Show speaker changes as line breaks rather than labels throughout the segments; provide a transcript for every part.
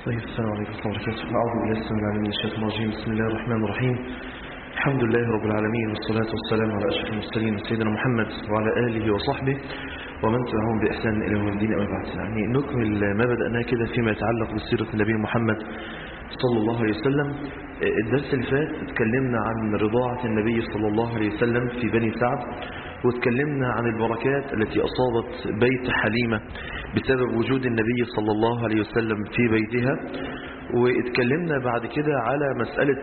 طيب، السلام عليكم ورحمة الله وبركاته. أعوذ بالله السميع العليم من الشيطان الرجيم. بسم الله الرحمن الرحيم. الحمد لله رب العالمين، والصلاة والسلام على أشرف المرسلين سيدنا محمد وعلى آله وصحبه ومن تبعهم بإحسان إلى يوم الدين. أما بعد، يعني نكمل ما بدأناه كده فيما يتعلق بسيرة النبي محمد صلى الله عليه وسلم. الدرس اللي فات اتكلمنا عن رضاعة النبي صلى الله عليه وسلم في بني سعد، واتكلمنا عن البركات التي أصابت بيت حليمة بسبب وجود النبي صلى الله عليه وسلم في بيتها، واتكلمنا بعد كده على مسألة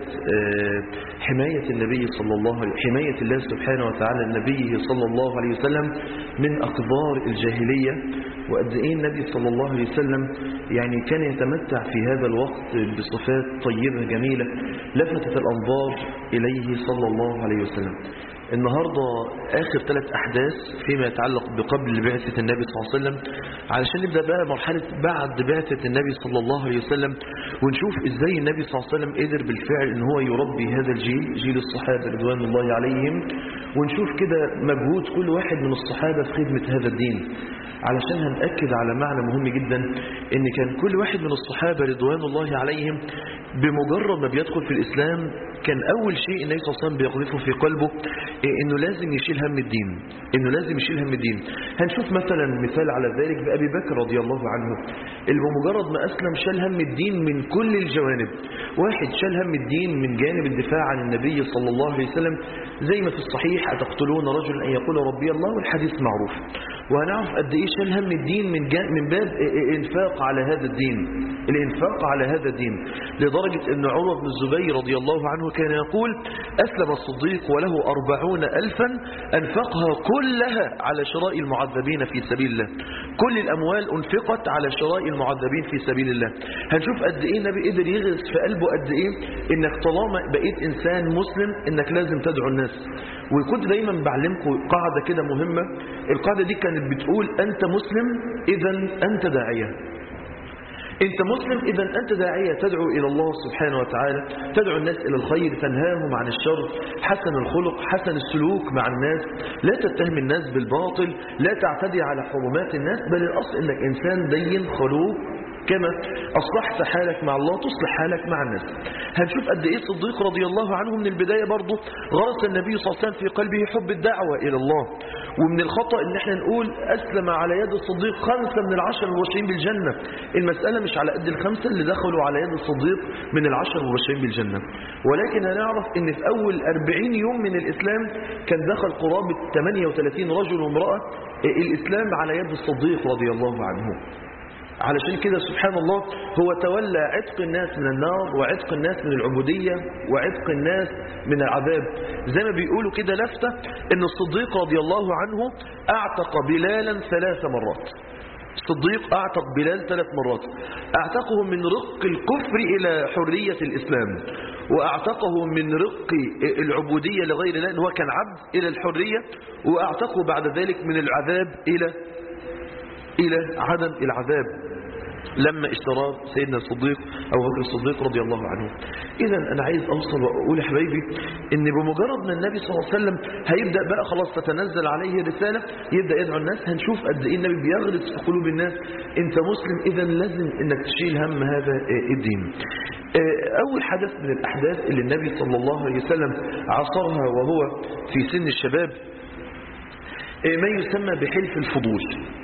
حماية النبي صلى الله عليه وسلم، حماية الله سبحانه وتعالى لنبيه صلى الله عليه وسلم من أقدار الجاهلية، وقد ايه النبي صلى الله عليه وسلم يعني كان يتمتع في هذا الوقت بصفات طيبة جميلة لفتت الأنظار إليه صلى الله عليه وسلم. النهاردة آخر 3 أحداث فيما يتعلق بقبل بعثة النبي صلى الله عليه وسلم، علشان نبدأ بقى مرحلة بعد بعثة النبي صلى الله عليه وسلم، ونشوف إزاي النبي صلى الله عليه وسلم قدر بالفعل إن هو يربي هذا الجيل، جيل الصحابة رضوان الله عليهم، ونشوف كده مجهود كل واحد من الصحابة في خدمة هذا الدين، علشان هنأكد على معنى مهم جدا، إن كان كل واحد من الصحابة رضوان الله عليهم بمجرد ما بيدخل في الإسلام كان أول شيء النبي صلى الله عليه وسلم بيقذفه في قلبه إنه لازم يشيل هم الدين، إنه لازم يشيل هم الدين. هنشوف مثلا مثال على ذلك بأبي بكر رضي الله عنه، اللي بمجرد ما أسلم شال هم الدين من كل الجوانب. واحد شال هم الدين من جانب الدفاع عن النبي صلى الله عليه وسلم، زي ما في الصحيح أتقتلون رجلا أن يقول ربي الله، والحديث معروف. وهنعرف قد إيه شال هم الدين من باب الإنفاق على هذا الدين، الإنفاق على هذا الدين، لدرجة أن عروة بن الزبير رضي الله عنه كان يقول: أسلم الصديق وله 40,000 أنفقها كلها على شراء المعذبين في سبيل الله. كل الأموال أنفقت على شراء المعذبين في سبيل الله. هنشوف قد إيه النبي قدر يغرس في قلبه قد إيه إنك طالما بقيت إنسان مسلم إنك لازم تدعو الناس. وكنت دايما بعلمكم قاعدة كده مهمة، القاعدة دي كانت بتقول: أنت مسلم إذا أنت داعية. أنت مسلم إذا أنت داعية، تدعو إلى الله سبحانه وتعالى، تدعو الناس إلى الخير، تنهاهم عن الشر، حسن الخلق، حسن السلوك مع الناس، لا تتهم الناس بالباطل، لا تعتدي على حرمات الناس، بل الأصل أنك إنسان دين خلوق، كما أصلحت حالك مع الله تصلح حالك مع الناس. هنشوف قد إيه الصديق رضي الله عنه من البداية برضه غرس النبي صلى الله عليه وسلم في قلبه حب الدعوة إلى الله. ومن الخطأ إن احنا نقول أسلم على يد الصديق 5 من 10 المبشرين بالجنة. المسألة مش على قد ال5 اللي دخلوا على يد الصديق من 10 المبشرين بالجنة، ولكن هنعرف إن في أول 40 يوم من الإسلام كان دخل قرابة 38 رجل وامرأة الإسلام على يد الصديق رضي الله عنه. علشان كده سبحان الله هو تولى عتق الناس من النار، وعتق الناس من العبودية، وعتق الناس من العذاب. زي ما بيقولوا كده لفتة ان الصديق رضي الله عنه اعتق بلالا 3 مرات. الصديق اعتق بلال 3 مرات، اعتقه من رق الكفر الى حرية الاسلام، واعتقه من رق العبودية لغير الله، هو كان عبد، الى الحرية، واعتقه بعد ذلك من العذاب إلى عدم العذاب لما اشتراه سيدنا الصديق أو بكر الصديق رضي الله عنه. إذا أنا عايز أوصل وأقول يا حبايبي إن بمجرد ما النبي صلى الله عليه وسلم هيبدأ بقى خلاص تتنزل عليه رسالة، يبدأ يدعو الناس. هنشوف قد إيه النبي بيغرس في قلوب الناس أنت مسلم إذا لازم إنك تشيل هم هذا الدين. أول حدث من الأحداث اللي النبي صلى الله عليه وسلم عصرها وهو في سن الشباب ما يسمى بحلف الفضول.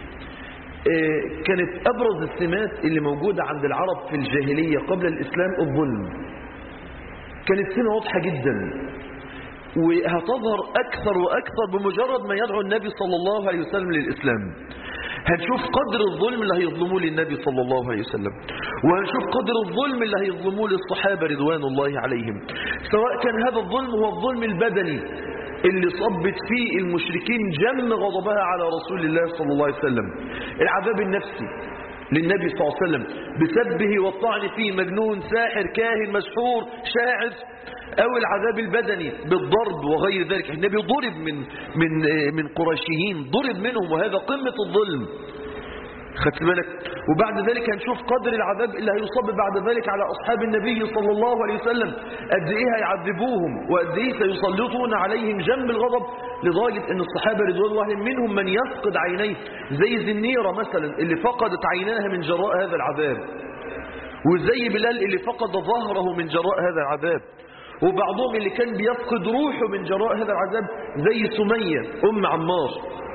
كانت أبرز السمات اللي موجودة عند العرب في الجاهلية قبل الإسلام الظلم. كانت سمة واضحة جدا، وهتظهر أكثر وأكثر بمجرد ما يدعو النبي صلى الله عليه وسلم للإسلام. هنشوف قدر الظلم اللي هيظلموه للنبي صلى الله عليه وسلم، وهنشوف قدر الظلم اللي هيظلموه للصحابة رضوان الله عليهم، سواء كان هذا الظلم هو الظلم البدني اللي صبت فيه المشركين جم غضبها على رسول الله صلى الله عليه وسلم، العذاب النفسي للنبي صلى الله عليه وسلم بسبه والطعن فيه، مجنون، ساحر، كاهن، مسحور، شاعر، أو العذاب البدني بالضرب وغير ذلك. النبي ضرب من قريشيين، ضرب منهم، وهذا قمة الظلم. خدت بالك؟ وبعد ذلك هنشوف قدر العذاب اللي هيصاب بعد ذلك على أصحاب النبي صلى الله عليه وسلم، قد إيه هيعذبوهم، وقد إيه سيسلطون عليهم جنب الغضب، لدرجة أن الصحابة رضوان الله عليهم منهم من يفقد عينيه، زي زنيرة مثلا اللي فقدت عيناها من جراء هذا العذاب. وزي بلال اللي فقد ظهره من جراء هذا العذاب، وبعضهم اللي كان بيفقد روحه من جراء هذا العذاب زي سمية أم عمار.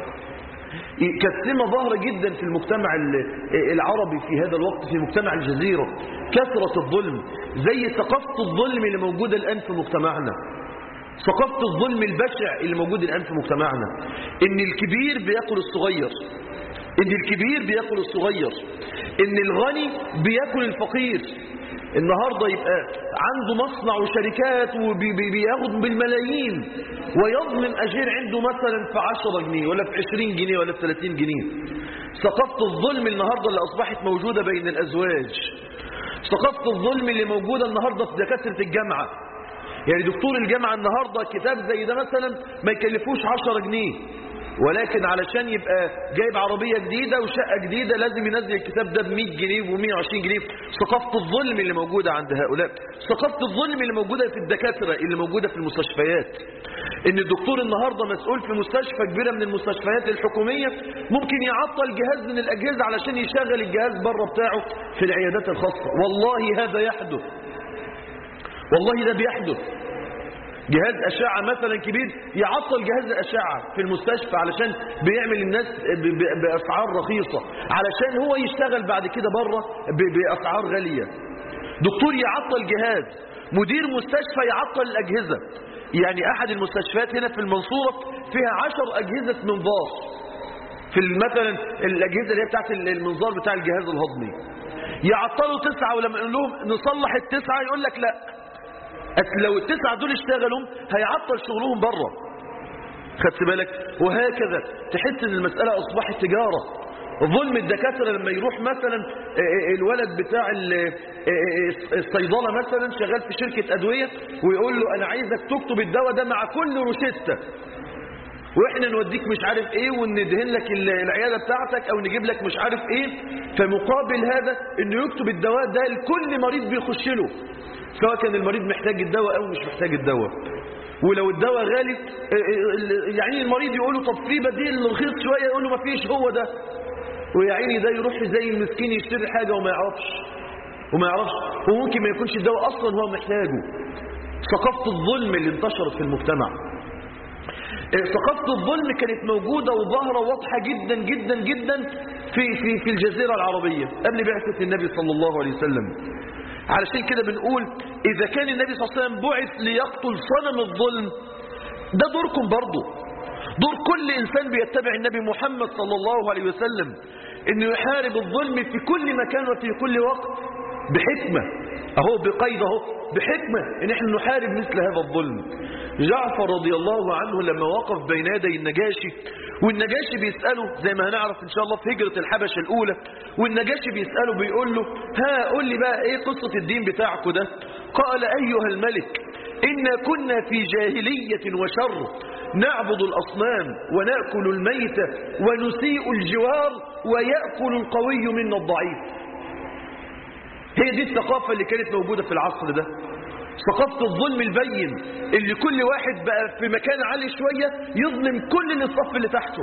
كانت سمة ظاهرة جدا في المجتمع العربي في هذا الوقت، في مجتمع الجزيرة، كثرة الظلم، زي ثقافة الظلم اللي موجودة الآن في مجتمعنا، ثقافة الظلم البشع اللي موجود الآن في مجتمعنا، إن الكبير بيأكل الصغير، إن الكبير بيأكل الصغير، إن الغني بيأكل الفقير. النهاردة يبقى عنده مصنع وشركات وبياخد بالملايين، ويظلم أجير عنده مثلا في 10 جنيه ولا في 20 جنيه ولا في 30 جنيه. ثقافة الظلم النهاردة اللي أصبحت موجودة بين الأزواج، ثقافة الظلم اللي موجودة النهاردة في دكاترة الجامعة. يعني دكتور الجامعة النهاردة كتاب زي ده مثلا ما يكلفوش 10 جنيه، ولكن علشان يبقى جايب عربية جديدة وشقة جديدة لازم ينزل الكتاب ده ب100 جنيه و120 جنيه. ثقافة الظلم اللي موجودة عند هؤلاء، ثقافة الظلم اللي موجودة في الدكاترة، اللي موجودة في المستشفيات. ان الدكتور النهاردة مسؤول في مستشفى كبيرة من المستشفيات الحكومية ممكن يعطل جهاز من الأجهزة علشان يشغل الجهاز بره بتاعه في العيادات الخاصة. والله هذا يحدث، والله ده بيحدث. جهاز أشعة مثلا كبير يعطل جهاز الأشعة في المستشفى علشان بيعمل الناس بأسعار رخيصة علشان هو يشتغل بعد كده بره بأسعار غالية. دكتور يعطل جهاز، مدير مستشفى يعطل الأجهزة. يعني أحد المستشفيات هنا في المنصورة فيها 10 أجهزة منظار، في مثلا الأجهزة اللي هي بتاعت المنظار بتاع الجهاز الهضمي، يعطلوا 9، ولما يقول لهم نصلح ال9 يقول لك لا، لو ال9 دول اشتغلوا هيعطل شغلهم بره. خدت بالك؟ وهكذا تحس ان المسألة اصبحت تجارة. ظلم الدكاترة لما يروح مثلا الولد بتاع الصيدلة مثلا شغال في شركة ادوية ويقول له انا عايزك تكتب الدواء ده مع كل روشتة، واحنا نوديك مش عارف ايه وندهن لك العيادة بتاعتك او نجيب لك مش عارف ايه، فمقابل هذا انه يكتب الدواء ده لكل مريض بيخش له، سواء كان المريض محتاج الدواء او مش محتاج الدواء. ولو الدواء غالي يعني المريض يقول له طب في بديل رخيص شويه، يقول له ما فيش، هو ده. ويعني ده يروح زي المسكين يشتري حاجه وما يعرفش وممكن ما يكونش الدواء اصلا هو محتاجه. ثقافه الظلم اللي انتشرت في المجتمع، ثقافه الظلم كانت موجوده وظاهره واضحه جدا جدا جدا في الجزيره العربيه قبل بعثه النبي صلى الله عليه وسلم. علشان كده بنقول إذا كان النبي صلى الله عليه وسلم بعث ليقتل صنم الظلم، ده دوركم برضه، دور كل إنسان بيتبع النبي محمد صلى الله عليه وسلم، إنه يحارب الظلم في كل مكان وفي كل وقت بحكمة، أهو بقيد أهو بحكمة، إن احنا نحارب مثل هذا الظلم. جعفر رضي الله عنه لما وقف بين يدي النجاشي، والنجاشي بيسأله زي ما هنعرف إن شاء الله في هجرة الحبشة الأولى، والنجاشي بيسأله بيقول له ها قول لي بقى إيه قصة الدين بتاعكم ده؟ قال أيها الملك إنا كنا في جاهلية وشر نعبد الأصنام ونأكل الميت ونسيء الجوار ويأكل القوي منا الضعيف. هي دي الثقافة اللي كانت موجودة في العصر ده، ثقافة الظلم البين اللي كل واحد بقى في مكان عالي شوية يظلم كل اللي الصف اللي تحته،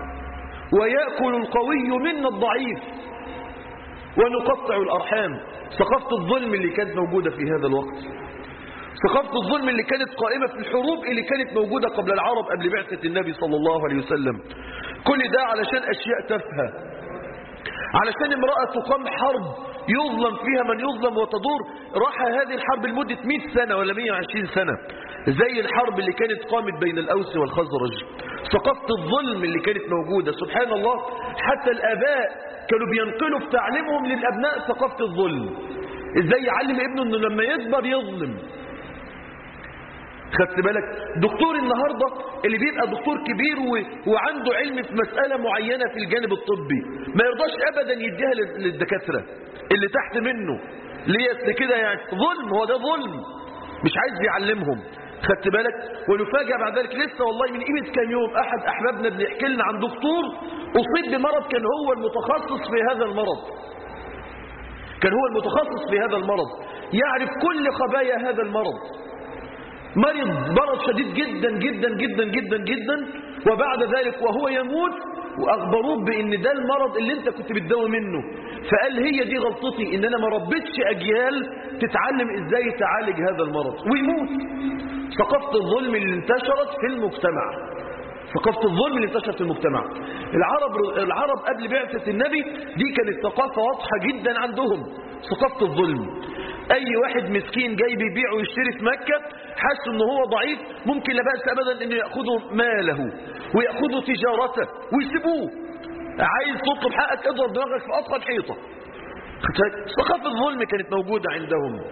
ويأكل القوي منا الضعيف ونقطع الأرحام. ثقافة الظلم اللي كانت موجودة في هذا الوقت، ثقافة الظلم اللي كانت قائمة في الحروب اللي كانت موجودة قبل العرب قبل بعثة النبي صلى الله عليه وسلم. كل ده علشان أشياء تافهة، علشان امرأة تقام حرب يظلم فيها من يظلم وتدور. راح هذه الحرب لمدة 100 سنة ولا 120 سنة، زي الحرب اللي كانت قامت بين الأوس والخزرج. ثقافة الظلم اللي كانت موجودة سبحان الله، حتى الآباء كانوا بينقلوا في تعليمهم للأبناء ثقافة الظلم، ازاي يعلم ابنه انه لما يكبر يظلم. خدت بالك؟ دكتور النهاردة اللي بيبقى دكتور كبير وعنده علم في مسألة معينة في الجانب الطبي ما يرضاش أبدا يديها للدكاترة اللي تحت منه، ليه كده؟ يعني ظلم، هو ده ظلم، مش عايز يعلمهم. خدت بالك؟ ونفاجأ بعد ذلك لسه والله من قيمة كام يوم أحد أحبابنا بيحكي لنا عن دكتور أصيب بمرض كان هو المتخصص في هذا المرض، كان هو المتخصص في هذا المرض، يعرف كل خبايا هذا المرض، مرض شديد جدا جدا جدا جدا جدا، وبعد ذلك وهو يموت
وأخبروه بأن ده المرض اللي انت كنت بتداوي منه. فقال هي دي غلطتي، ان انا ما ربيتش أجيال تتعلم ازاي تعالج هذا المرض ويموت. ثقافة الظلم اللي انتشرت في المجتمع، ثقافة الظلم اللي انتشرت في المجتمع. العرب قبل بعثة النبي دي كانت ثقافة واضحة جدا عندهم، ثقافة الظلم. اي واحد مسكين جاي بيبيع ويشتري في مكة حاسس ان هو ضعيف، ممكن لا بأس ابدا انه يأخذوا ماله ويأخذوا تجارته ويسيبوه. عايز تطلب حقك اضرب دماغك في اطخن حيطة. ثقافة الظلم كانت موجودة عندهم.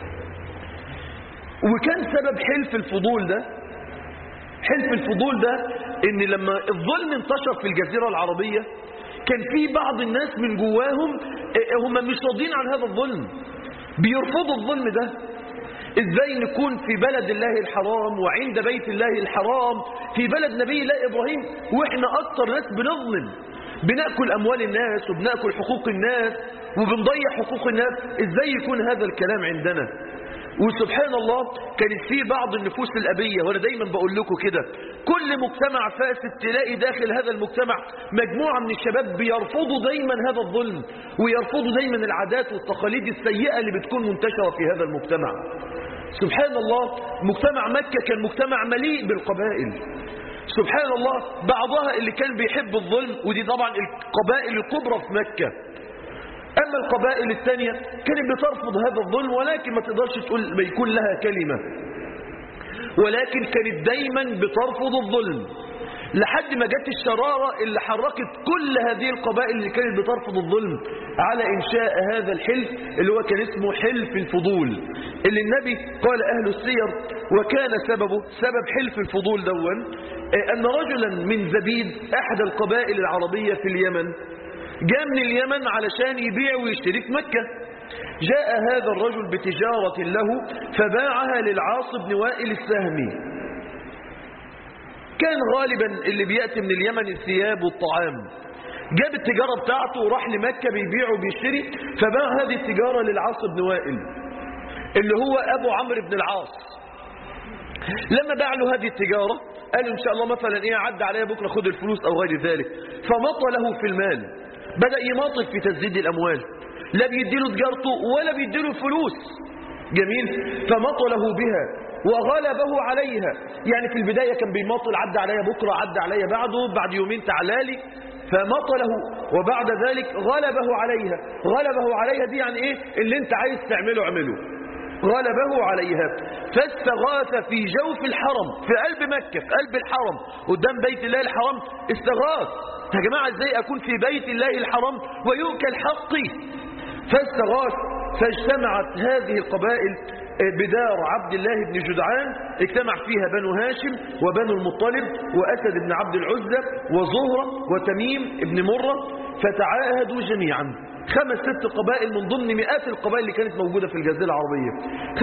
وكان سبب حلف الفضول ده، حلف الفضول ده ان لما الظلم انتشر في الجزيرة العربية كان في بعض الناس من جواهم هم مش راضين عن هذا الظلم، بيرفضوا الظلم ده. ازاي نكون في بلد الله الحرام وعند بيت الله الحرام في بلد نبي الله إبراهيم واحنا اكتر ناس بنظلم، بنأكل اموال الناس وبنأكل حقوق الناس وبنضيع حقوق الناس؟ ازاي يكون هذا الكلام عندنا؟ وسبحان الله كانت في بعض النفوس الأبية، وأنا دايما بقول لكم كده، كل مجتمع فاسد تلاقي داخل هذا المجتمع مجموعة من الشباب بيرفضوا دايما هذا الظلم ويرفضوا دايما العادات والتقاليد السيئة اللي بتكون منتشرة في هذا المجتمع. سبحان الله مجتمع مكة كان مجتمع مليء بالقبائل. سبحان الله بعضها اللي كان بيحب الظلم، ودي طبعا القبائل الكبرى في مكة. أما القبائل الثانية كانت بترفض هذا الظلم، ولكن ما تقدرش تقول ما يكون لها كلمة، ولكن كانت دايما بترفض الظلم لحد ما جت الشرارة اللي حركت كل هذه القبائل اللي كانت بترفض الظلم على إنشاء هذا الحلف اللي هو كان اسمه حلف الفضول، اللي النبي قال أهل السير وكان سبب حلف الفضول دون أن رجلا من زبيد أحد القبائل العربية في اليمن جاء من اليمن علشان يبيع ويشتري في مكة. جاء هذا الرجل بتجارة له فباعها للعاص بن وائل السهمي. كان غالبا اللي بيأتي من اليمن الثياب والطعام، جاب التجارة بتاعته وراح لمكة بيبيع وبيشتري، فباع هذه التجارة للعاص بن وائل اللي هو أبو عمرو بن العاص. لما باع له هذه التجارة قال إن شاء الله مثلا إيه عد عليا بكرة خد الفلوس أو غير ذلك، فمطى له في المال، بدأ يماطل في تسديد الأموال، لا بيديله تجارته ولا بيديله فلوس. جميل. فمطله بها وغلبه عليها، يعني في البداية كان بيماطل عد عليا بكرة عد عليا بعده بعد يومين تعالالي، فمطله وبعد ذلك غلبه عليها. غلبه عليها دي يعني ايه؟ اللي انت عايز تعمله اعمله. غلبه عليها فاستغاث في جوف الحرم في قلب مكة في قلب الحرم قدام بيت الله الحرام. استغاث يا جماعة ازاي اكون في بيت الله الحرام ويؤكل حقي؟ فاستغاث. فاجتمعت هذه القبائل بدار عبد الله بن جدعان، اجتمع فيها بنو هاشم وبنو المطلب وأسد بن عبد العزة وزهرة وتميم بن مرة، فتعاهدوا جميعا 5-6 قبائل من ضمن مئات القبائل اللي كانت موجودة في الجزيرة العربية.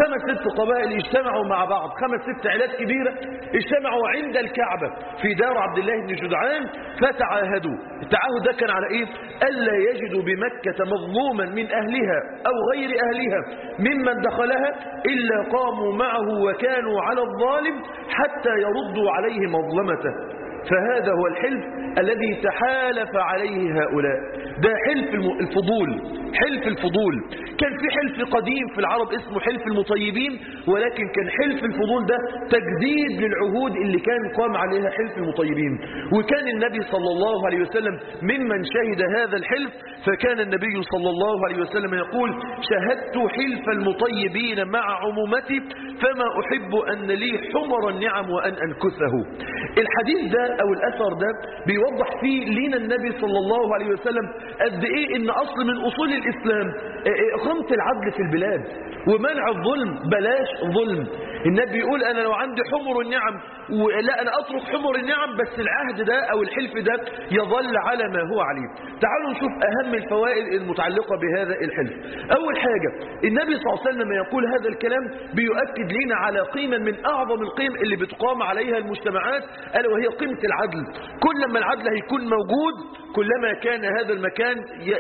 5-6 قبائل اجتمعوا مع بعض، 5-6 عائلات كبيرة اجتمعوا عند الكعبة في دار عبد الله بن جدعان فتعاهدوا. التعاهد ده كان على ايه؟ ألا يجدوا بمكة مظلوما من أهلها أو غير أهلها ممن دخلها إلا قاموا معه وكانوا على الظالم حتى يردوا عليه مظلمته. فهذا هو الحلف الذي تحالف عليه هؤلاء. ده حلف الفضول. حلف الفضول كان في حلف قديم في العرب اسمه حلف المطيبين، ولكن كان حلف الفضول ده تجديد للعهود اللي كان قام عليها حلف المطيبين. وكان النبي صلى الله عليه وسلم ممن شهد هذا الحلف، فكان النبي صلى الله عليه وسلم يقول: شهدت حلف المطيبين مع عمومتي فما أحب أن لي حمر النعم وأن أنكثه. الحديث ده أو الأثر ده بيوضح فيه لنا النبي صلى الله عليه وسلم قد إيه إن أصل من أصول الإسلام إقامة العدل في البلاد ومنع الظلم. بلاش ظلم. النبي يقول: أنا لو عندي حمر النعم ولا أنا أترك حمر النعم، بس العهد ده أو الحلف ده يظل على ما هو عليه. تعالوا نشوف أهم الفوائد المتعلقة بهذا الحلف. أول حاجة النبي صلى الله عليه وسلم يقول هذا الكلام بيؤكد لنا على قيمة من أعظم القيم اللي بتقام عليها المجتمعات، ألا وهي قيمة العدل. كل ما العدل هيكون موجود كلما كان هذا المكان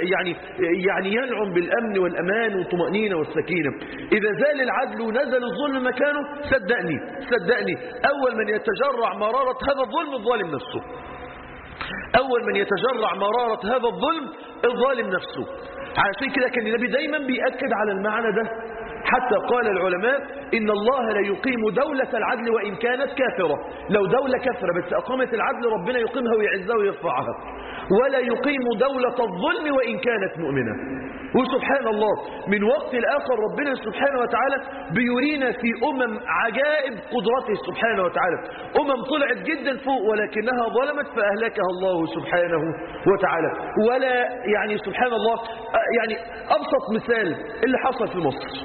يعني ينعم بالأمن والأمان والطمأنينة والسكينة. إذا زال العدل ونزل الظلم مكانه صدقني أول من يتجرع مرارة هذا الظلم الظالم نفسه. أول من يتجرع مرارة هذا الظلم الظالم نفسه. عشان كده كان النبي دايما بيأكد على المعنى ده، حتى قال العلماء إن الله لا يقيم دولة العدل وإن كانت كافرة. لو دولة كافرة بس أقامت العدل ربنا يقيمها ويعزها ويرفعها، ولا يقيم دولة الظلم وإن كانت مؤمنة. وسبحان الله من وقت الآخر ربنا سبحانه وتعالى بيرينا في عجائب قدرته سبحانه وتعالى. طلعت جدا فوق ولكنها ظلمت فأهلكها الله سبحانه وتعالى. ولا يعني سبحان الله، يعني أبسط مثال اللي حصل في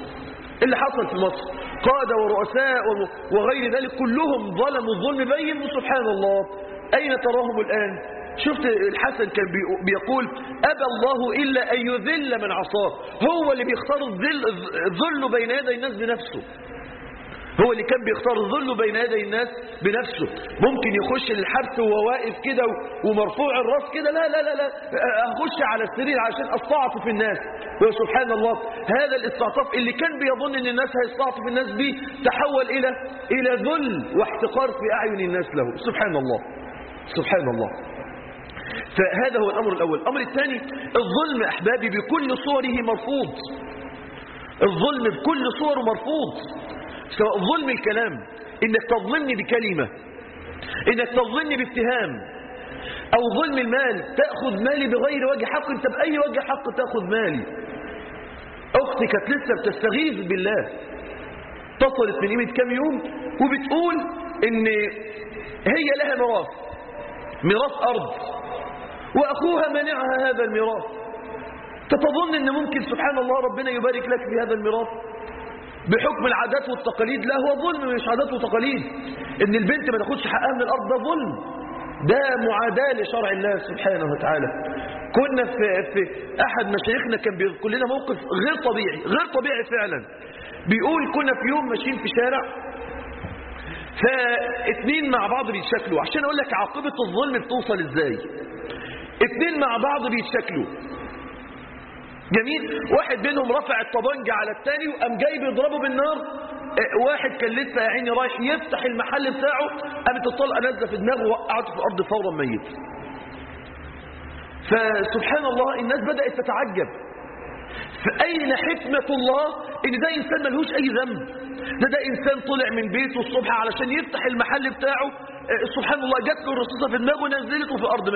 مصر، قادة ورؤساء وغير ذلك كلهم ظلموا الظلم بين. وسبحان الله أين تراهم الآن؟ شفت الحسن كان بيقول أبى الله إلا أن يذل من عصاه. هو اللي بيختار الذل بين يدي الناس بنفسه، هو اللي كان بيختار الذل بين يدي الناس بنفسه. ممكن يخش للحبس وهو واقف كده ومرفوع الراس كده، لا لا لا لا أخش على السرير عشان أستعطف الناس. وسبحان الله هذا الاستعطاف اللي كان بيظن ان الناس هيستعطف الناس به تحول إلى ذل واحتقار في أعين الناس له. سبحان الله. فهذا هو الأمر الأول. الأمر الثاني الظلم أحبابي بكل صوره مرفوض. الظلم بكل صوره مرفوض، سواء ظلم الكلام، إنك تظلمني بكلمة، إنك تظلمني باتهام، أو ظلم المال، تأخذ مالي بغير وجه حق. أنت بأي وجه حق تأخذ مالي؟ أختي كانت لسه بتستغيث بالله، اتصلت من قيمة كام يوم وبتقول إن هي لها ميراث أرض وأخوها منعها هذا الميراث. تتظن أن ممكن سبحان الله ربنا يبارك لك في هذا الميراث بحكم العادات والتقاليد؟ لا، هو ظلم مش عادات وتقاليد. إن البنت ما تاخدش حقها من الأرض ده ظلم، ده معاداة لشرع الله سبحانه وتعالى. كنا في أحد مشايخنا كان بيقول لنا موقف غير طبيعي فعلا. بيقول كنا في يوم ماشيين في شارع، فاثنين مع بعض بيتشكلوا. عشان اقول لك عاقبة الظلم بتوصل ازاي. اثنين مع بعض بيتشكلوا، جميل، واحد منهم رفع الطبنجة على الثاني وقام جاي بيضربه بالنار. واحد كان لسه يا عيني رايح يفتح المحل بتاعه، قامت الطلقة نازله في دماغه وقعته في الارض فورا ميت. فسبحان الله الناس بدأت تتعجب، فأين حكمة الله إن ده إنسان ملهوش أي ذنب؟ ده إنسان طلع من بيته الصبح علشان يفتح المحل بتاعه، سبحان الله جات له الرصاصة في دماغه ونزلته في الأرض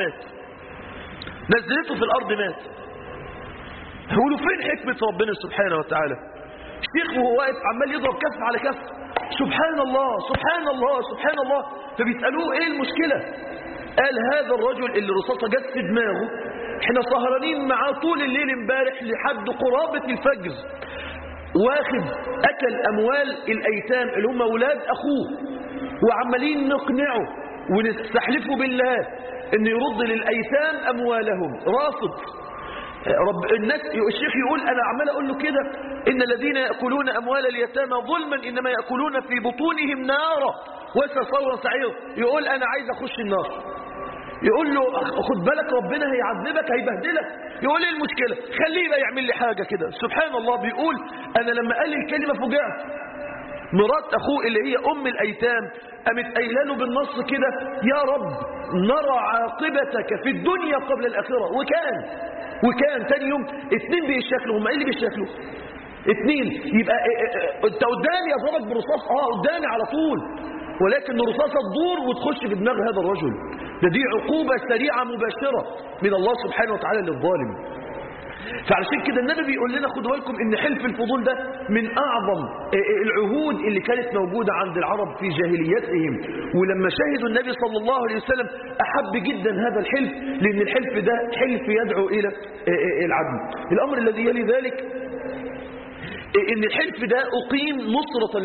مات. هقولوا فين حكمة ربنا سبحانه وتعالى؟ الشيخ وهو واقف عمال يضرب كف على كف، سبحان الله. فبيسألوه ايه المشكلة؟ قال هذا الرجل اللي الرصاصة جت في دماغه احنا سهرانين معاه طول الليل امبارح لحد قرابة الفجر، واخد اكل اموال الايتام اللي هم اولاد اخوه، وعمالين نقنعه ونستحلفه بالله ان يرد للايتام اموالهم، رافض. الناس الشيخ يقول انا عمال اقول له كده ان الذين ياكلون اموال اليتامى ظلما انما ياكلون في بطونهم نارا وسيصلون سعيرا. يقول انا عايز اخش النار. يقول له خد بالك ربنا هيعذبك هيبهدلك. يقول ايه المشكله؟ خليه بقى يعمل لي حاجه كده. سبحان الله بيقول انا لما قال لي الكلمه فوجئت. مرات اخوه اللي هي ام الايتام قامت قايله له بالنص كده يا رب نرى عاقبتك في الدنيا قبل الاخره. وكان تاني يوم اتنين بيشكلوا. هم ايه اللي بيشكلوا؟ اتنين. يبقى انت قدامي اضربك برصاص، قدامي على طول، ولكن الرصاصه تدور وتخش في دماغ هذا الرجل. دي عقوبه سريعه مباشره من الله سبحانه وتعالى للظالم. فعلشان كده النبي بيقول لنا خدوا بالكم ان حلف الفضول ده من اعظم العهود اللي كانت موجوده عند العرب في جاهليتهم، ولما شهدوا النبي صلى الله عليه وسلم احب جدا هذا الحلف، لان الحلف ده حلف يدعو الى العدل. الامر الذي يلي ذلك ان الحلف ده اقيم نصرة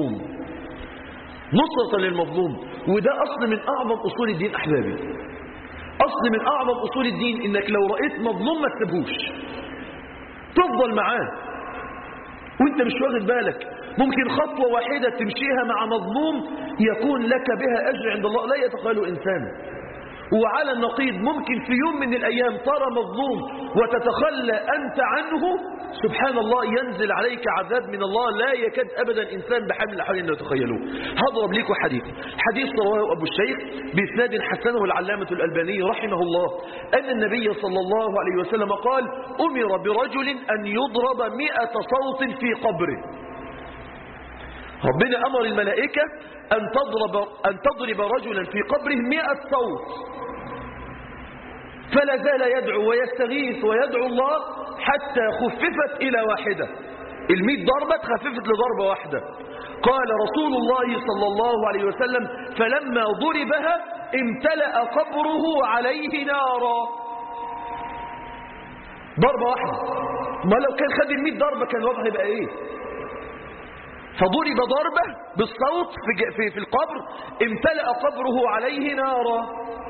للمظلوم، وده اصل من اعظم اصول الدين احبابي. أصل من أعظم أصول الدين إنك لو رأيت مظلوم ما تسيبهوش، تفضل معاه وانت مش واخد بالك. ممكن خطوة واحدة تمشيها مع مظلوم يكون لك بها أجر عند الله لا يتخيله إنسان. وعلى النقيض ممكن في يوم من الأيام ترى مظلوم وتتخلى أنت عنه، سبحان الله ينزل عليك عذاب من الله لا يكاد أبدا إنسان بحال من الأحوال أن يتخيلوه. هضرب لكم حديث رواه أبو الشيخ بإسناد حسنه العلامة الألباني رحمه الله أن النبي صلى الله عليه وسلم قال: أمر برجل أن يضرب 100 صوت في قبره. ربنا أمر الملائكة أن تضرب رجلا في قبره 100 صوت، فلا زال يدعو ويستغيث ويدعو الله حتى خففت إلى واحدة. 100 ضربة خففت لضربة واحدة. قال رسول الله صلى الله عليه وسلم: فلما ضربها امتلأ قبره عليه نارا. ضربة واحدة، ما لو كان خد 100 ضربة كان الوضع هيبقى ايه؟ فضرب ضربة بالصوت في القبر امتلأ قبره عليه نارا.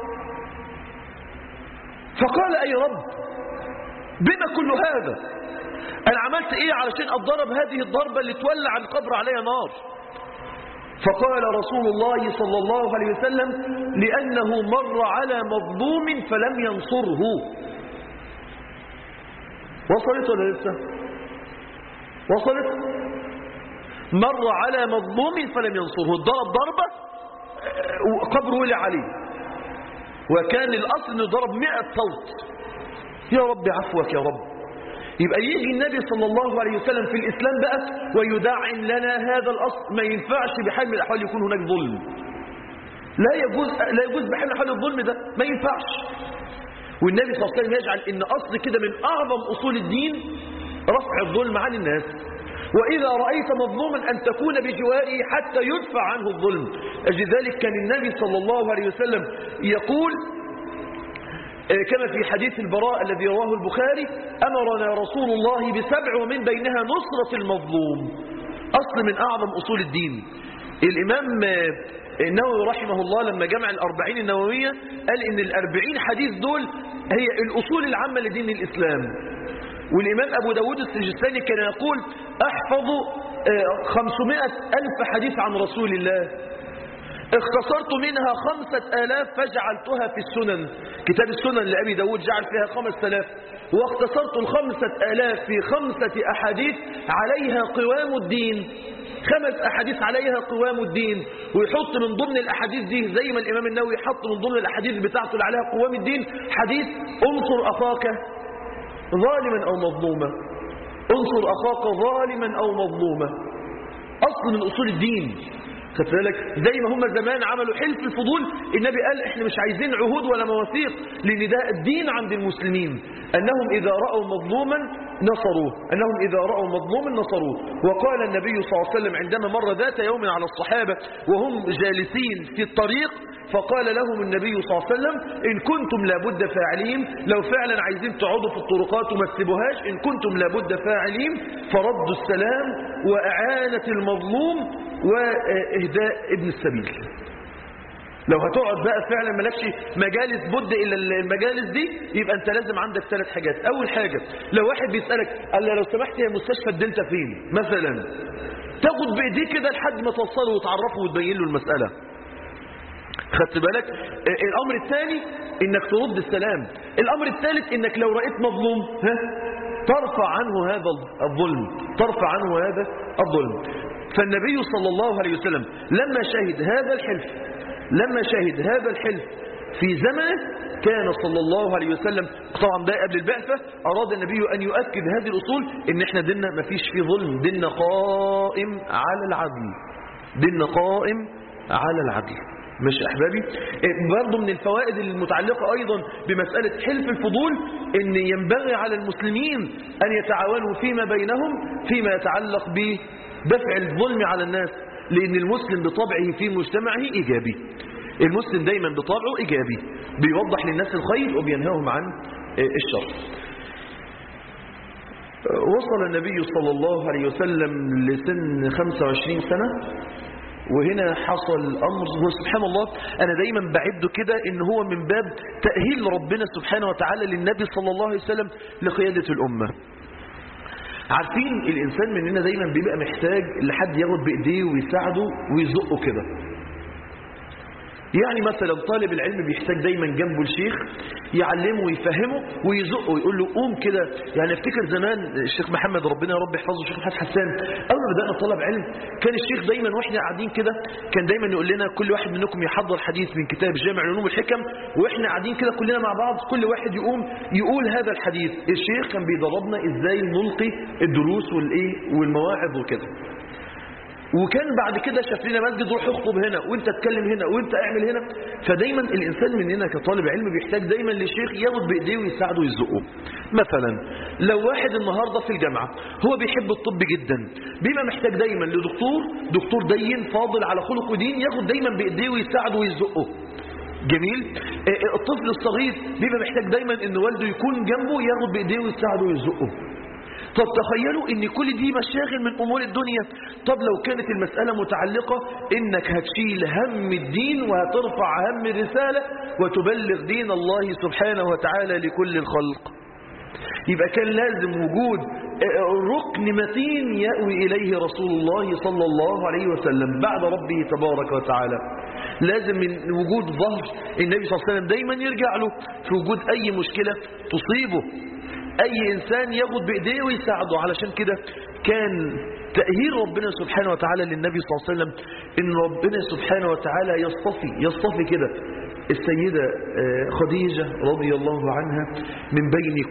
فقال: أي رب، بما كل هذا؟ أنا عملت إيه علشان أتضرب هذه الضربة اللي تولع القبر عليها نار؟ فقال رسول الله صلى الله عليه وسلم: لأنه مر على مظلوم فلم ينصره. وصلت ولا لسه؟ وصلت؟ مر على مظلوم فلم ينصره، ضرب ضربة قبره ولع عليه، وكان الأصل أنه ضرب 100 صوت. يا رب عفوك يا رب. يبقى يجي النبي صلى الله عليه وسلم في الإسلام بقى ويدعم لنا هذا الأصل. ما ينفعش بحال من الأحوال يكون هناك ظلم، لا يجوز بحال من الأحوال الظلم ده، ما ينفعش. والنبي صلى الله عليه وسلم يجعل إن أصل كده من أعظم أصول الدين رفع الظلم عن الناس. وإذا رأيت مظلوما أن تكون بجواره حتى يدفع عنه الظلم. لذلك كان النبي صلى الله عليه وسلم يقول كما في حديث البراء الذي رواه البخاري: أمرنا رسول الله ب7 ومن بينها نصرة المظلوم. أصل من أعظم أصول الدين. الإمام النووي رحمه الله لما جمع 40 النووية قال إن 40 حديث دول هي الأصول العامة لدين الإسلام. والإمام أبو داود السجستاني كان يقول: أحفظ 500,000 حديث عن رسول الله، اختصرت منها 5,000 فجعلتها في السنن. كتاب السنن لأبي داود جعل فيها 5,000، واختصرت 5,000 في 5 أحاديث عليها قوام الدين. 5 أحاديث عليها قوام الدين. ويحط من ضمن الأحاديث دي زي ما الإمام النووي حط من ضمن الأحاديث بتاعته اللي عليها قوام الدين حديث: انصر أخاك ظالما أو مظلوما. انصر أخاك ظالما أو مظلوما. أصل من أصول الدين. خدت بالك؟ زي ما هم زمان عملوا حلف الفضول، النبي قال: احنا مش عايزين عهود ولا مواثيق، لأن ده الدين عند المسلمين أنهم إذا رأوا مظلوما نصروه، أنهم إذا رأوا مظلوما نصروه. وقال النبي صلى الله عليه وسلم عندما مر ذات يوم على الصحابة وهم جالسين في الطريق، فقال لهم النبي صلى الله عليه وسلم: إن كنتم لابد فاعلين، لو فعلا عايزين تقعدوا في الطرقات وما تسيبوهاش، إن كنتم لابد فاعلين فردوا السلام وإعانة المظلوم وإهداء ابن السبيل. لو هتقعد بقى فعلا مالكش مجالس بد إلا المجالس دي، يبقى أنت لازم عندك 3 حاجات. أول حاجة، لو واحد بيسألك قال لو سمحت يا مستشفى الدلتا فين مثلا، تاخد بإيديه كده لحد ما توصله وتعرفه وتبين له المسألة. خدت بالك؟ الأمر الثاني إنك ترد السلام. الأمر الثالث إنك لو رأيت مظلوم ترفع عنه هذا الظلم، ترفع عنه هذا الظلم. فالنبي صلى الله عليه وسلم لما شهد هذا الحلف في زمنه كان صلى الله عليه وسلم، طبعا ده قبل البعثة، أراد النبي أن يؤكد هذه الأصول، إن إحنا ديننا ما فيش فيه ظلم، ديننا قائم على العدل، ديننا قائم على العدل. مش أحبابي؟ برضو من الفوائد المتعلقة أيضا بمسألة حلف الفضول إن ينبغي على المسلمين أن يتعاونوا فيما بينهم فيما يتعلق بدفع الظلم على الناس، لأن المسلم بطبعه في مجتمعه إيجابي. المسلم دايما بطبعه إيجابي، بيوضح للناس الخير وبينهاهم عن الشر. وصل النبي صلى الله عليه وسلم لسن 25 سنة، وهنا حصل أمر سبحان الله. أنا دايما بعده كده إن هو من باب تأهيل ربنا سبحانه وتعالى للنبي صلى الله عليه وسلم لقيادة الأمة. عارفين الإنسان مننا دايما بيبقى محتاج لحد ياخد بإيديه ويساعده ويزقه كده. يعني مثلا طالب العلم بيحتاج دايما جنبه الشيخ يعلمه ويفهمه ويزقه ويقول له قوم كده. يعني افتكر زمان الشيخ محمد ربنا يا رب يحفظه، الشيخ محمد حسان، اول ما بدانا طلب علم كان الشيخ دايما واحنا قاعدين كده كان دايما يقول لنا كل واحد منكم يحضر حديث من كتاب جامع العلوم والحكم، واحنا قاعدين كده كلنا مع بعض كل واحد يقوم يقول هذا الحديث. الشيخ كان بيدربنا ازاي نلقي الدروس والمواعظ وكده. وكان بعد كده شاف لنا مسجد روح اخطب هنا وانت اتكلم هنا وانت اعمل هنا. فدايما الانسان مننا كطالب علم بيحتاج دايما للشيخ ياخد بايديه ويساعده ويزقه. مثلا لو واحد النهارده في الجامعه هو بيحب الطب جدا بيبقى محتاج دايما دكتور دين فاضل على خلق ودين ياخد دايما بايديه ويساعده ويزقه. جميل. الطفل الصغير بيبقى محتاج دايما ان والده يكون جنبه ياخد بايديه ويساعده ويزقه. طب تخيلوا ان كل دي مشاغل من امور الدنيا. طب لو كانت المسألة متعلقة انك هتشيل هم الدين وهترفع هم الرسالة وتبلغ دين الله سبحانه وتعالى لكل الخلق، يبقى كان لازم وجود ركن متين يأوي إليه رسول الله صلى الله عليه وسلم بعد ربه تبارك وتعالى. لازم من وجود ظهر النبي صلى الله عليه وسلم دايما يرجع له في وجود أي مشكلة تصيبه، أي إنسان ياخد بإيديه ويساعده. علشان كده كان تأهيل ربنا سبحانه وتعالى للنبي صلى الله عليه وسلم إن ربنا سبحانه وتعالى يصطفي كده السيدة خديجة رضي الله عنها من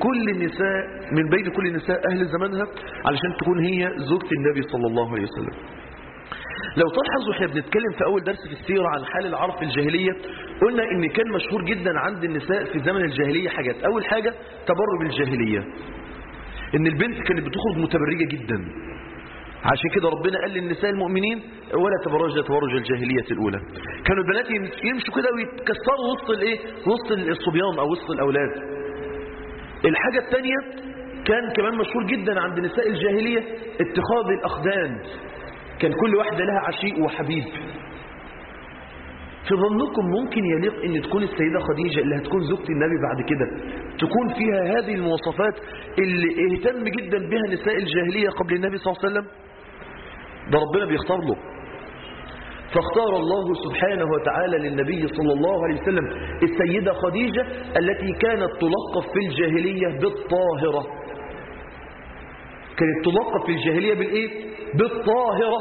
بين كل النساء أهل زمانها علشان تكون هي زوجة النبي صلى الله عليه وسلم. لو تلاحظوا احنا بنتكلم في أول درس في السيرة عن حال العرب في الجاهلية، قلنا إن كان مشهور جدا عند النساء في زمن الجاهلية حاجات. أول حاجة تبرج الجاهلية، إن البنت كانت بتخرج متبرجة جدا. عشان كده ربنا قال للنساء المؤمنين ولا تبرج الجاهلية الأولى. كانوا البنات يمشوا كده ويتكسروا وسط الصبيان أو وسط الأولاد. الحاجة الثانية كان كمان مشهور جدا عند نساء الجاهلية اتخاذ الأخدان، كان كل واحدة لها عشيق وحبيب. في ظنكم ممكن يليق ان تكون السيدة خديجة اللي هتكون زوجة النبي بعد كده تكون فيها هذه المواصفات اللي اهتم جدا بها نساء الجاهلية قبل النبي صلى الله عليه وسلم؟ ده ربنا بيختار له. فاختار الله سبحانه وتعالى للنبي صلى الله عليه وسلم السيدة خديجة التي كانت تلقب في الجاهلية بالطاهرة. كانت تلقب في الجاهلية بالطاهرة.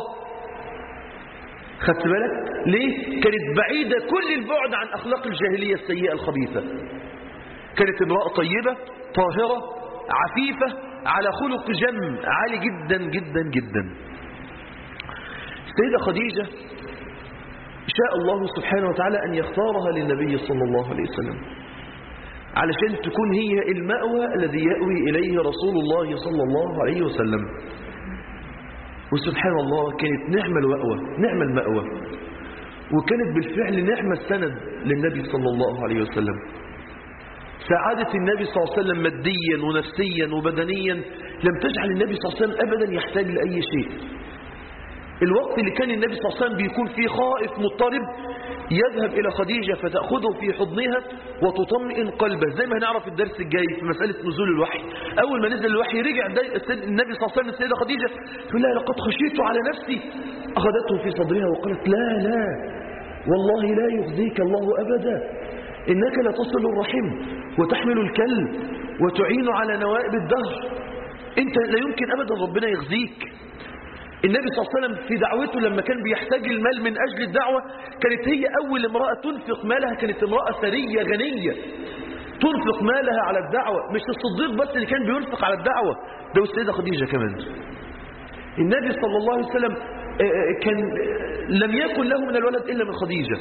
خدت بالك ليه؟ كانت بعيدة كل البعد عن أخلاق الجاهلية السيئة الخبيثة. كانت امرأة طيبة طاهرة عفيفة على خلق جم عالي جدا جدا جدا. السيدة خديجة شاء الله سبحانه وتعالى أن يختارها للنبي صلى الله عليه وسلم علشان تكون هي المأوى الذي يأوي إليه رسول الله صلى الله عليه وسلم. وسبحان الله كانت نعم المأوى، وكانت بالفعل نعم السند للنبي صلى الله عليه وسلم. سعادة النبي صلى الله عليه وسلم ماديا ونفسيا وبدنيا لم تجعل النبي صلى الله عليه وسلم أبدا يحتاج لأي شيء. الوقت اللي كان النبي صلى الله عليه وسلم بيكون فيه خائف مضطرب يذهب إلى خديجة فتأخذه في حضنها وتطمئن قلبه، زي ما هنعرف الدرس الجاي في مسألة نزول الوحي. أول ما نزل الوحي رجع النبي صلى الله عليه وسلم السيدة خديجة تقول لها لقد خشيت على نفسي، أخذته في صدرها وقالت لا والله لا يخزيك الله أبدا، إنك لتصل الرحم وتحمل الكل وتعين على نوائب الدهر، أنت لا يمكن أبدا ربنا يخزيك. النبي صلى الله عليه وسلم في دعوته لما كان بيحتاج المال من أجل الدعوة كانت هي أول امرأة تنفق مالها، كانت امرأة ثرية غنية تنفق مالها على الدعوة. مش الصديق بس اللي كان بينفق على الدعوة، ده والسيدة خديجة كمان. النبي صلى الله عليه وسلم كان لم يكن له من الولد إلا من خديجة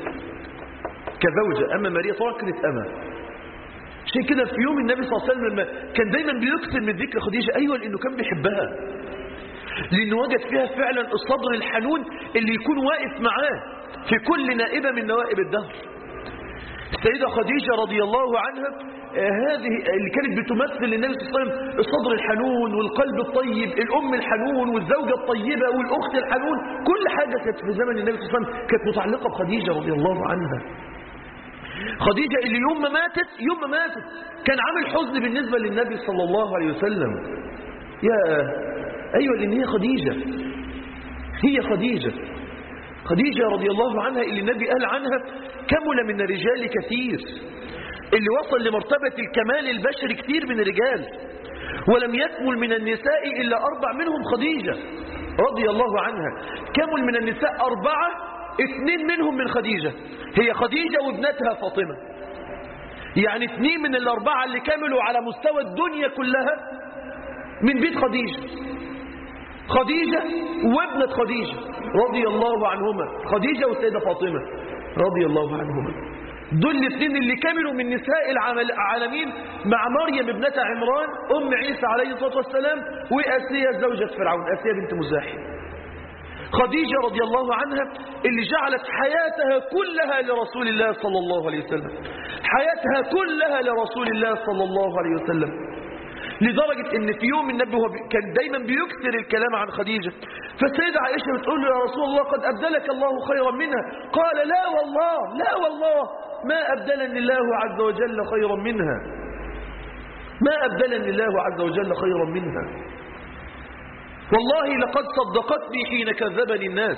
كزوجة، أما ماريا طبعا كانت أما. عشان كده في يوم النبي صلى الله عليه وسلم لما كان دايما بيكثر من ذكر خديجة، أيوة لأنه كان بيحبها، لأنه وجد فيها فعلا الصدر الحنون اللي يكون واقف معاه في كل نائبة من نوائب الدهر. السيدة خديجة رضي الله عنها هذه اللي كانت بتمثل للنبي صلى الله عليه وسلم الصدر الحنون والقلب الطيب، الأم الحنون والزوجة الطيبة والأخت الحنون، كل حاجة كانت في زمن النبي صلى الله عليه وسلم كانت متعلقة بخديجة رضي الله عنها. خديجة اللي يوم ما ماتت كان عامل حزن بالنسبة للنبي صلى الله عليه وسلم. يا أيوة لأن هي خديجة خديجة رضي الله عنها اللي النبي قال عنها كمل من الرجال كثير، اللي وصل لمرتبة الكمال البشري كثير من الرجال، ولم يكمل من النساء إلا 4 منهم خديجة رضي الله عنها. كمل من النساء 4، 2 منهم من خديجة، هي خديجة وابنتها فاطمة. يعني 2 من ال4 اللي كملوا على مستوى الدنيا كلها من بيت خديجة، خديجة وابنة خديجة رضي الله عنهما، خديجة والسيدة فاطمة رضي الله عنهما. دول الاثنين اللي كملوا من نساء العالمين مع مريم ابنة عمران أم عيسى عليه الصلاة والسلام، وآسيا زوجة فرعون، آسيا بنت مزاحم. خديجة رضي الله عنها اللي جعلت حياتها كلها لرسول الله صلى الله عليه وسلم، حياتها كلها لرسول الله صلى الله عليه وسلم، لدرجة ان في يوم النبي هو كان دايما بيكثر الكلام عن خديجة، فالسيدة عائشة بتقول له يا رسول الله قد أبدلك الله خيرا منها، قال لا والله لا والله ما أبدلني الله عز وجل خيرا منها، ما أبدلني الله عز وجل خيرا منها، والله لقد صدقتني حين كذبني الناس،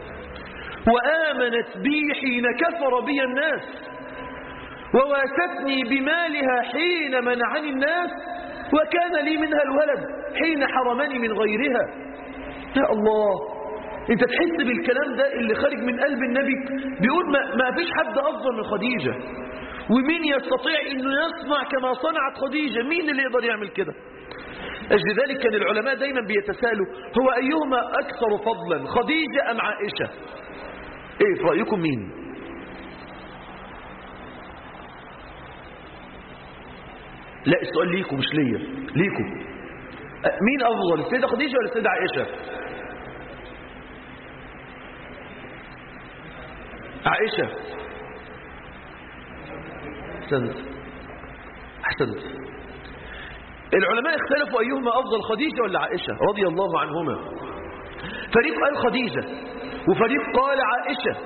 وآمنت بي حين كفر بي الناس، وواستني بمالها حين منعني الناس، وكان لي منها الولد حين حرمني من غيرها. يا الله، انت تحس بالكلام ده اللي خارج من قلب النبي، بيقول ما فيش حد أفضل من خديجة، ومين يستطيع انه يصنع كما صنعت خديجة؟ مين اللي يقدر يعمل كده؟ أجل ذلك كان العلماء دايما بيتساءلوا هو أيهما أكثر فضلا، خديجة أم عائشة؟ ايه في رأيكم مين؟ لا، السؤال ليكم مش ليا، ليكم. مين أفضل، السيدة خديجة ولا السيدة عائشة؟ عائشة. أحسنت. العلماء اختلفوا أيهما أفضل، خديجة ولا عائشة رضي الله عنهما. فريق قال خديجة وفريق قال عائشة،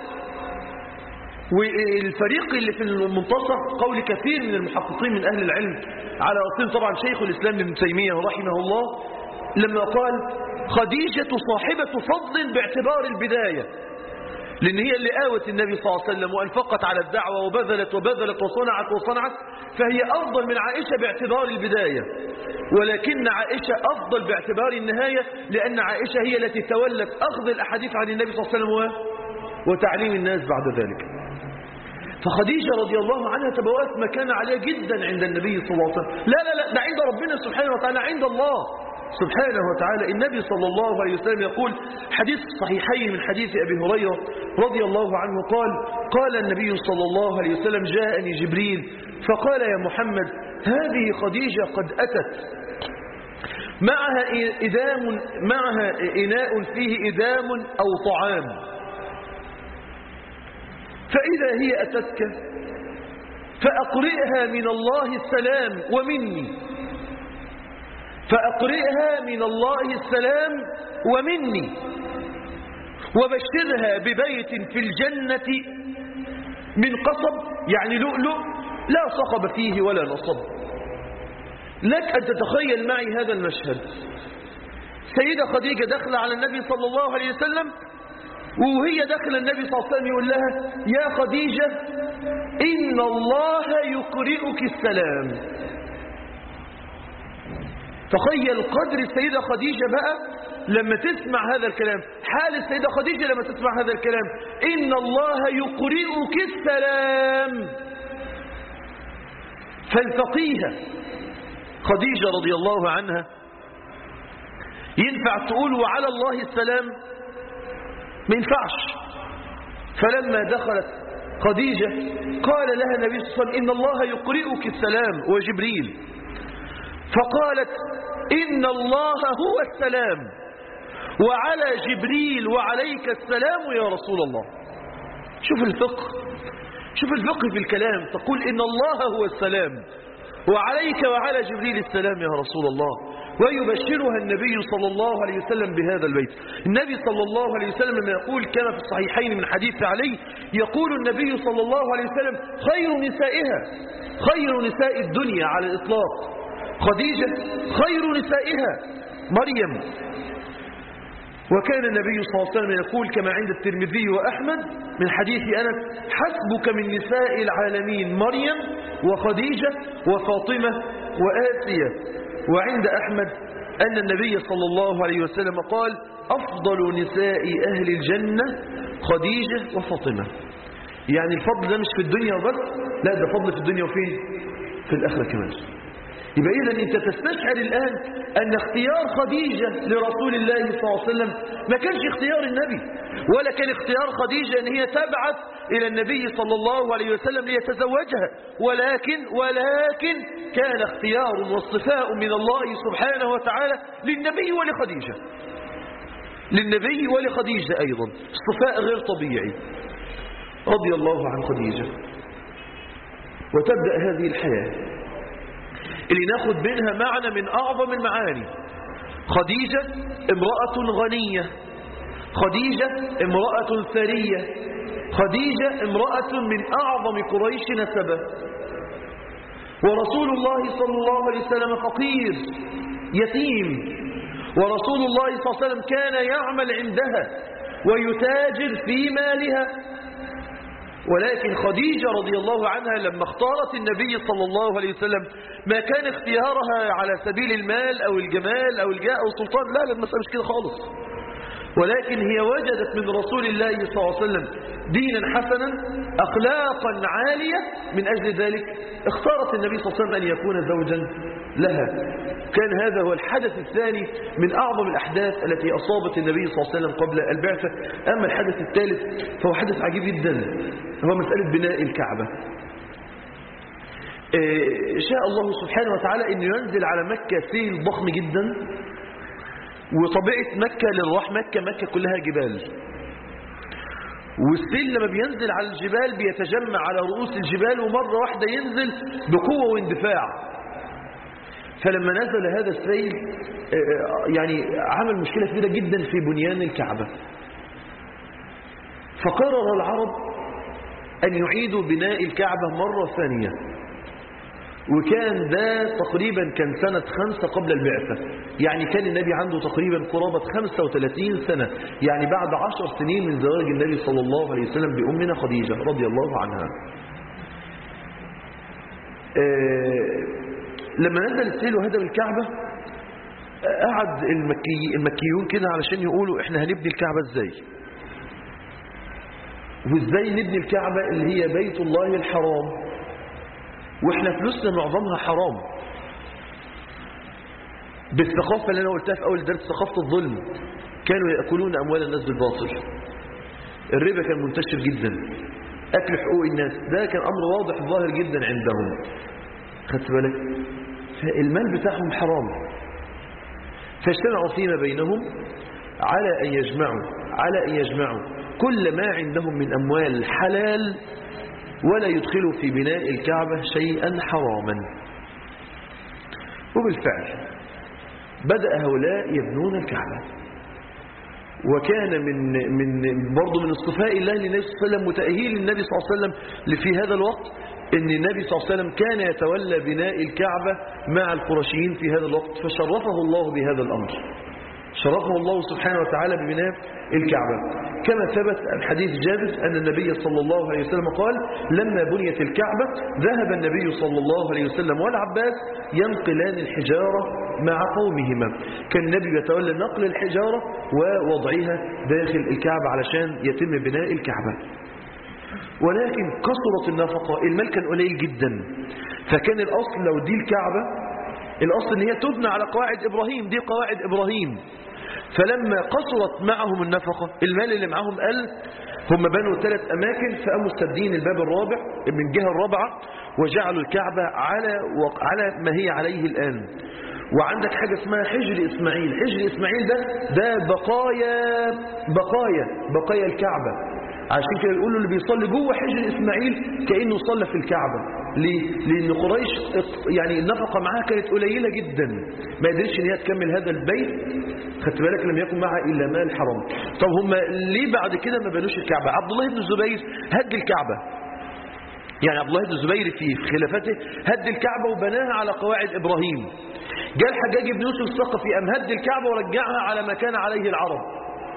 والفريق اللي في المنتصف قول كثير من المحققين من أهل العلم على رأسهم طبعا شيخ الإسلام ابن تيمية رحمه الله، لما قال خديجة صاحبة فضل باعتبار البداية، لأن هي اللي آوت النبي صلى الله عليه وسلم وأنفقت على الدعوة وبذلت وصنعت، فهي أفضل من عائشة باعتبار البداية، ولكن عائشة أفضل باعتبار النهاية، لأن عائشة هي التي تولت أخذ الأحاديث عن النبي صلى الله عليه وسلم وتعليم الناس بعد ذلك. فخديجة رضي الله عنها تبوأت مكانة عالية جدا عند النبي صلى الله عليه وسلم. لا ده عند ربنا سبحانه وتعالى، عند الله سبحانه وتعالى. النبي صلى الله عليه وسلم يقول حديث صحيحين من حديث أبي هريرة رضي الله عنه قال النبي صلى الله عليه وسلم جاءني جبريل فقال يا محمد هذه خديجة قد أتت معها إناء فيه إدام أو طعام، فإذا هي أتتك فأقرئها من الله السلام ومني، فأقرئها من الله السلام ومني، وبشرها ببيت في الجنة من قصب، يعني لؤلؤ لا صخب فيه ولا نصب. لك أن تتخيل معي هذا المشهد، سيدة خديجة دخل على النبي صلى الله عليه وسلم، وهي داخل النبي صلى الله عليه وسلم يقول لها يا خديجة إن الله يقرئك السلام. تخيل قدر السيدة خديجة بقى لما تسمع هذا الكلام، حال السيدة خديجة لما تسمع هذا الكلام، إن الله يقرئك السلام. فالفقيهة خديجة رضي الله عنها ينفع تقول وعلى الله السلام؟ ما ينفعش. فلما دخلت خديجة قال لها النبي صلى الله عليه وسلم إن الله يقرئك السلام وجبريل، فقالت إن الله هو السلام وعلى جبريل وعليك السلام يا رسول الله. شوف الفقه في الكلام، تقول إن الله هو السلام وعليك وعلى جبريل السلام يا رسول الله، ويبشرها النبي صلى الله عليه وسلم بهذا البيت. النبي صلى الله عليه وسلم لما يقول كما في الصحيحين من حديث علي، يقول النبي صلى الله عليه وسلم خير نساء الدنيا على الإطلاق خديجة، خير نسائها مريم، وكان النبي صلى الله عليه وسلم يقول كما عند الترمذي وأحمد من حديث أنس: حسبك من نساء العالمين مريم وخديجة وفاطمة وآسية. وعند أحمد أن النبي صلى الله عليه وسلم قال: أفضل نساء أهل الجنة خديجة وفاطمة. يعني الفضل ده مش في الدنيا وبس، لا ده فضل في الدنيا وفين؟ في الآخرة كمان. يبقى إذن أنت تستشعر الآن أن اختيار خديجة لرسول الله صلى الله عليه وسلم ما كانش اختيار النبي، ولا كان اختيار خديجة أن هي تبعث إلى النبي صلى الله عليه وسلم ليتزوجها، ولكن كان اختيار واصطفاء من الله سبحانه وتعالى للنبي ولخديجة، للنبي ولخديجة أيضا، اصطفاء غير طبيعي رضي الله عن خديجة. وتبدأ هذه الحياة اللي ناخد منها معنى من أعظم المعاني. خديجة امرأة غنية، خديجة امرأة ثرية، خديجة امرأة من أعظم قريش نسبة. ورسول الله صلى الله عليه وسلم فقير يتيم، ورسول الله صلى الله عليه وسلم كان يعمل عندها ويتاجر في مالها. ولكن خديجة رضي الله عنها لما اختارت النبي صلى الله عليه وسلم ما كان اختيارها على سبيل المال أو الجمال أو الجاه أو السلطان، لا المسألة مش كده خالص، ولكن هي وجدت من رسول الله صلى الله عليه وسلم دينا حسنا، أخلاقا عالية، من أجل ذلك اختارت النبي صلى الله عليه وسلم أن يكون زوجا لها. كان هذا هو الحدث الثاني من أعظم الأحداث التي أصابت النبي صلى الله عليه وسلم قبل البعثة. أما الحدث الثالث فهو حدث عجيب جدا، هو مسألة بناء الكعبة. شاء الله سبحانه وتعالى أن ينزل على مكة سيل ضخم جدا، وطبيعة مكة للراح مكة كلها جبال، والسيل لما بينزل على الجبال بيتجمع على رؤوس الجبال ومرة واحدة ينزل بقوة واندفاع. فلما نزل هذا السيل يعني عمل مشكلة كبيرة جدا في بنيان الكعبة، فقرر العرب أن يعيدوا بناء الكعبة مرة ثانية. وكان ده تقريبا كان سنة 5 قبل البعثة، يعني كان النبي عنده تقريبا قرابة 35 سنة، يعني بعد 10 سنين من زواج النبي صلى الله عليه وسلم بأمنا خديجة رضي الله عنها. لما نزل السيل وهدم الكعبة قعد المكيون كده علشان يقولوا احنا هنبني الكعبة ازاي، وازاي نبني الكعبة اللي هي بيت الله الحرام واحنا فلوسنا معظمها حرام، بالثقافة اللي انا قلتها في اول درس، ثقافة الظلم. كانوا يأكلون اموال الناس بالباطل، الربا كان منتشر جدا، اكل حقوق الناس ده كان امر واضح ظاهر جدا عندهم، خدت بالك؟ فالمال بتاعهم حرام. فاجتمعوا فيما بينهم على أن يجمعوا كل ما عندهم من أموال حلال ولا يدخلوا في بناء الكعبة شيئا حراما. وبالفعل بدأ هؤلاء يبنون الكعبة، وكان من برضه من اصطفاء الله للنبي صلى الله عليه وسلم وتأهيل النبي صلى الله عليه وسلم في هذا الوقت ان النبي صلى الله عليه وسلم كان يتولى بناء الكعبة مع القرشيين في هذا الوقت، فشرفه الله بهذا الأمر، شرفه الله سبحانه وتعالى ببناء الكعبة. كما ثبت الحديث جابر أن النبي صلى الله عليه وسلم قال: لما بنيت الكعبة ذهب النبي صلى الله عليه وسلم والعباس ينقلان الحجارة مع قومهما. كان النبي يتولى نقل الحجارة ووضعها داخل الكعبة علشان يتم بناء الكعبة. ولكن كثرت النفقة، المال كان قليل جدا، فكان الأصل لو دي الكعبة الأصل ان هي تبنى على قواعد إبراهيم، دي قواعد إبراهيم. فلما قصرت معهم النفقة، المال اللي معهم قل، هم بنوا 3 أماكن، فقاموا استبدين الباب الرابع من الجهة الرابعة وجعلوا الكعبة على ما هي عليه الآن. وعندك حاجة اسمها حجر إسماعيل. حجر إسماعيل ده بقايا الكعبة، عشان كده يقولوا اللي بيصلي جوه حجر إسماعيل كأنه صلى في الكعبة. ليه؟ لأن قريش يعني النفقة معاها كانت قليلة جدا، ما قدرش ان هي تكمل هذا البيت، خدت بالك؟ لم يكن معها إلا مال حرام. طب هم ليه بعد كده ما بنوش الكعبة؟ عبد الله بن الزبير هد الكعبة، يعني عبد الله بن الزبير في خلافته هد الكعبة وبناها على قواعد إبراهيم. جاء الحجاج بن يوسف الثقفي أم هد الكعبة ورجعها على ما كان عليه العرب،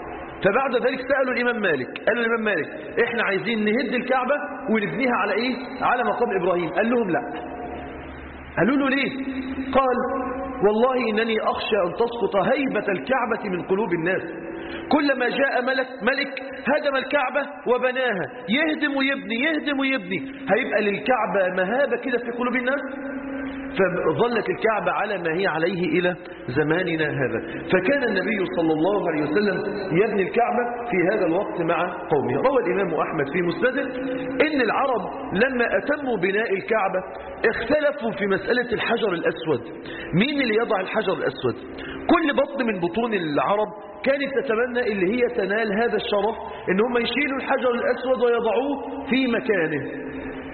فبعد ذلك سألوا الإمام مالك، قالوا الإمام مالك إحنا عايزين نهد الكعبة ونبنيها على إيه؟ على مقام إبراهيم. قال لهم لا. قالوا له ليه؟ قال والله إنني أخشى أن تسقط هيبة الكعبة من قلوب الناس. كلما جاء ملك هدم الكعبة وبناها، يهدم ويبني يهدم ويبني، هيبقى للكعبة مهابة كده في قلوب الناس. فظلت الكعبة على ما هي عليه إلى زماننا هذا. فكان النبي صلى الله عليه وسلم يبني الكعبة في هذا الوقت مع قومه. روى الإمام أحمد في مسنده إن العرب لما أتموا بناء الكعبة اختلفوا في مسألة الحجر الأسود. مين اللي يضع الحجر الأسود؟ كل بطن من بطون العرب كانت تتمنى اللي هي تنال هذا الشرف، إن هم يشيلوا الحجر الأسود ويضعوه في مكانه.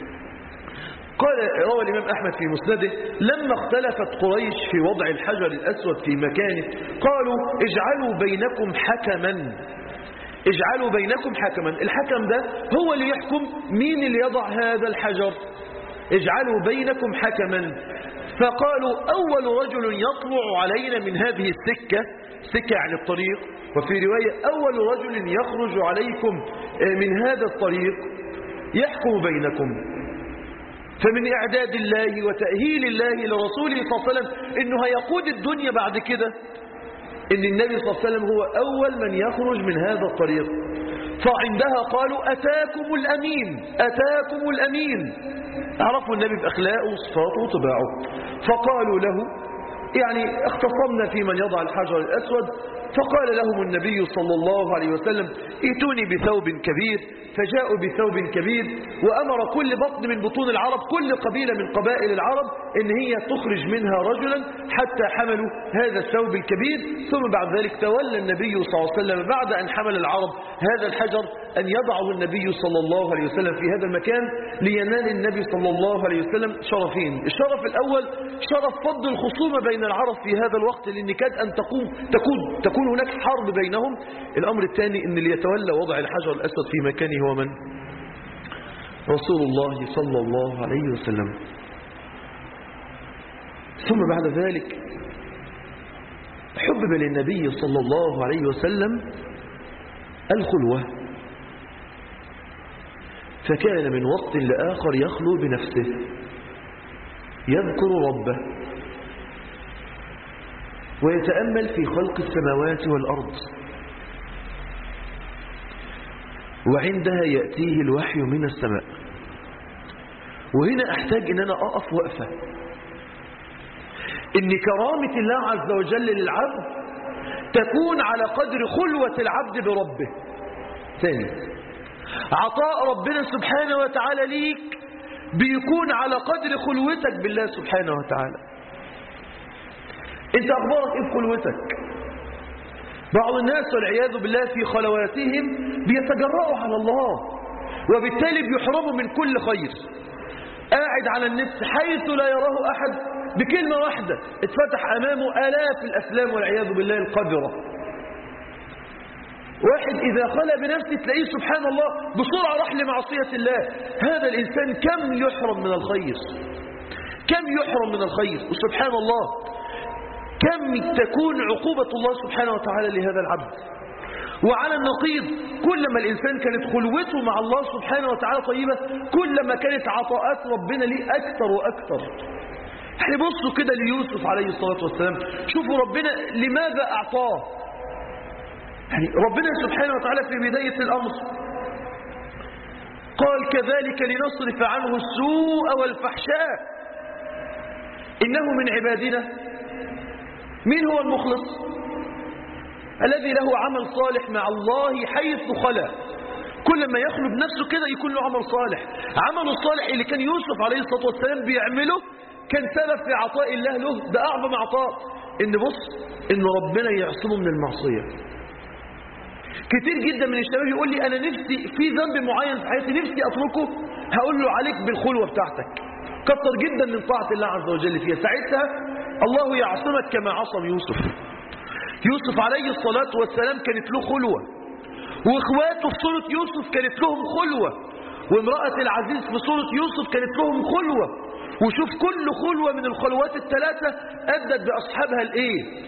قال روى الإمام أحمد في مسنده لما اختلفت قريش في وضع الحجر الأسود في مكانه قالوا اجعلوا بينكم حكما. اجعلوا بينكم حكما، الحكم ده هو اللي يحكم مين اللي يضع هذا الحجر. اجعلوا بينكم حكما. فقالوا أول رجل يطلع علينا من هذه السكة، سكة عن الطريق، وفي رواية أول رجل يخرج عليكم من هذا الطريق يحكم بينكم. فمن إعداد الله وتأهيل الله لرسوله صلى الله عليه وسلم إنه هيقود الدنيا بعد كده، إن النبي صلى الله عليه وسلم هو أول من يخرج من هذا الطريق. فعندها قالوا أتاكم الأمين، أتاكم الأمين. عرفوا النبي بأخلاقه وصفاته وطباعه. فقالوا له يعني اختصمنا في من يضع الحجر الأسود. فقال لهم النبي صلى الله عليه وسلم ائتوني بثوب كبير. فجاءوا بثوب كبير، وأمر كل بطن من بطون العرب، كل قبيلة من قبائل العرب، إن هي تخرج منها رجلا حتى حملوا هذا الثوب الكبير. ثم بعد ذلك تولى النبي صلى الله عليه وسلم بعد أن حمل العرب هذا الحجر أن يضعه النبي صلى الله عليه وسلم في هذا المكان لينال النبي صلى الله عليه وسلم شرفين. الشرف الأول شرف فض الخصومة بين العرب في هذا الوقت، لأن كاد أن تكون هناك حرب بينهم. الأمر الثاني أن اللي يتولى وضع الحجر الأسود في مكانه هو من؟ رسول الله صلى الله عليه وسلم. ثم بعد ذلك حبب للنبي صلى الله عليه وسلم الخلوة، فكان من وقت لآخر يخلو بنفسه يذكر ربه ويتأمل في خلق السماوات والأرض، وعندها يأتيه الوحي من السماء. وهنا أحتاج أن أنا أقف وقفة، إن كرامة الله عز وجل للعبد تكون على قدر خلوة العبد بربه. ثاني، عطاء ربنا سبحانه وتعالى ليك بيكون على قدر خلوتك بالله سبحانه وتعالى. انت أخبارك ايه في خلوتك؟ بعض الناس والعياذ بالله في خلواتهم بيتجرؤوا على الله، وبالتالي بيحرموا من كل خير. قاعد على النت حيث لا يراه أحد، بكلمة واحدة اتفتح أمامه آلاف الأفلام والعياذ بالله القذرة. واحد إذا خلى بنفسه تلاقيه سبحان الله بسرعة راح لمعصية الله. هذا الإنسان كم يحرم من الخير، كم يحرم من الخير. وسبحان الله كم تكون عقوبة الله سبحانه وتعالى لهذا العبد. وعلى النقيض كلما الإنسان كانت خلوته مع الله سبحانه وتعالى طيبة، كلما كانت عطاءات ربنا ليه أكثر وأكثر. احنا بصوا كده ليوسف عليه الصلاة والسلام، شوفوا ربنا لماذا أعطاه. يعني ربنا سبحانه وتعالى في بداية الأمر قال كذلك لنصرف عنه السوء والفحشاء إنه من عبادنا. مين هو المخلص؟ الذي له عمل صالح مع الله حيث خلا. كل ما يخلو بنفسه كده يكون له عمل صالح. عمله الصالح اللي كان يوسف عليه الصلاة والسلام بيعمله كان سبب في عطاء الله له. ده أعظم عطاء، إن بص إن ربنا يعصمه من المعصية. كتير جدا من الشباب يقول لي أنا نفسي في ذنب معين في حياتي نفسي أتركه، هقول له عليك بالخلوة بتاعتك، كتر جدا من طاعة الله عز وجل فيها، ساعتها الله يعصمك كما عصم يوسف. يوسف عليه الصلاة والسلام كانت له خلوة، واخواته في سورة يوسف كانت لهم خلوة، وامرأة العزيز في سورة يوسف كانت لهم خلوة. وشوف كل خلوة من الخلوات الثلاثة أدت بأصحابها الإيه؟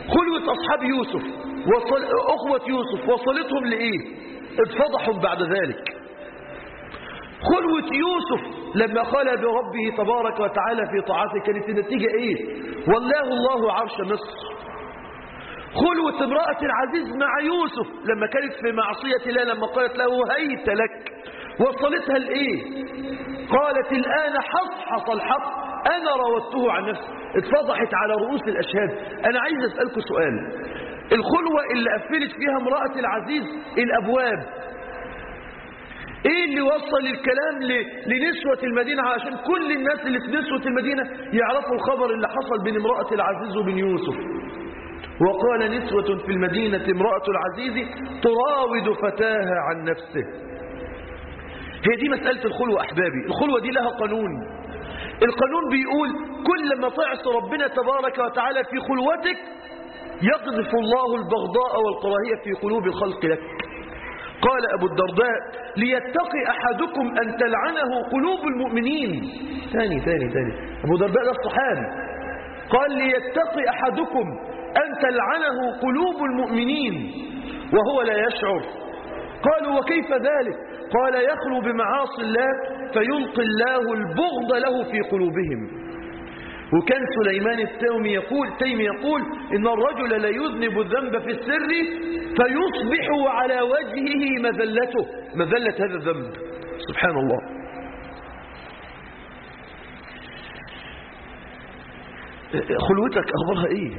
خلوة أصحاب يوسف أخوة يوسف وصلتهم لإيه؟ اتفضحوا بعد ذلك. خلوة يوسف لما خلى بربه تبارك وتعالى في طاعته كانت النتيجة إيه؟ والله الله عرش مصر. خلوة امرأة العزيز مع يوسف لما كانت في معصية الله، لما قالت له هيت لك، وصلتها لإيه؟ قالت الآن حصحص الحق أنا راودته عن نفسي، اتفضحت على رؤوس الأشهاد. أنا عايز أسألكم سؤال، الخلوة اللي قفلت فيها امرأة العزيز الأبواب، ايه اللي وصل الكلام لنسوة المدينة عشان كل الناس اللي في نسوة المدينة يعرفوا الخبر اللي حصل بين امرأة العزيز وبين يوسف؟ وقال نسوة في المدينة امرأة العزيز تراود فتاها عن نفسه. هي دي مسألة الخلوة أحبابي. الخلوة دي لها قانون. القانون بيقول كل ما تعصي ربنا تبارك وتعالى في خلوتك يقذف الله البغضاء والكراهية في قلوب الخلق لك. قال أبو الدرداء ليتقي أحدكم أن تلعنه قلوب المؤمنين. ثاني أبو الدرداء ده الصحابي قال ليتقي أحدكم أن تلعنه قلوب المؤمنين وهو لا يشعر. قالوا وكيف ذلك؟ قال يخلو بمعاصي الله فيلقي الله البغض له في قلوبهم. وكان سليمان التيمي يقول إن الرجل لا يذنب الذنب في السر فيصبح على وجهه مذلة هذا الذنب. سبحان الله. خلوتك أخبارها إيه؟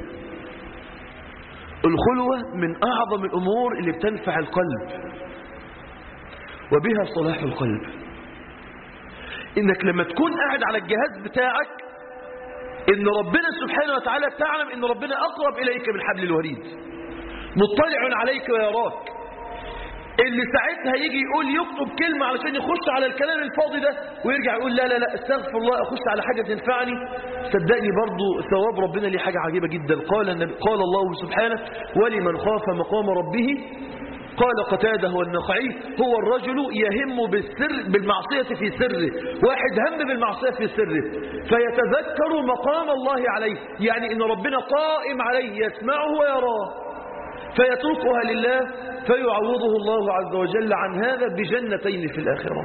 الخلوة من أعظم الأمور اللي بتنفع القلب وبها صلاح القلب. إنك لما تكون قاعد على الجهاز بتاعك إن ربنا سبحانه وتعالى تعلم إن ربنا أقرب إليك من حبل الوريد، مطلع عليك ويراك. اللي ساعتها يجي يكتب كلمة علشان يخش على الكلام الفاضي ده ويرجع يقول لا استغفر الله أخش على حاجة تنفعني، صدقني برضو ثواب ربنا ليه حاجة عجيبة جدا. قال الله سبحانه ولمن خاف مقام ربه، قال قتاده والنخعي هو الرجل يهم بالمعصية في سره. واحد هم بالمعصية في سره فيتذكر مقام الله عليه، يعني إن ربنا قائم عليه يسمعه ويراه فيتركها لله فيعوضه الله عز وجل عن هذا بجنتين في الآخرة.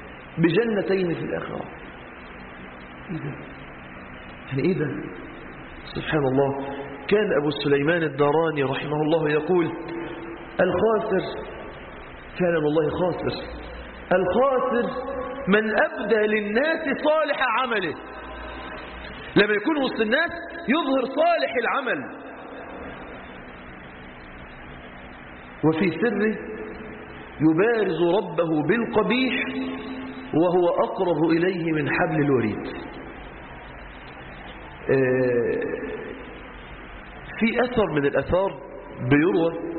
يعني إيه ده؟ سبحان الله. كان أبو سليمان الداراني رحمه الله يقول الخاسر فعلا والله خاسر، الخاسر من أبدى للناس صالح عمله. لما يكون وسط الناس يظهر صالح العمل وفي سره يبارز ربه بالقبيح وهو أقرب إليه من حبل الوريد. في أثر من الأثار بيروى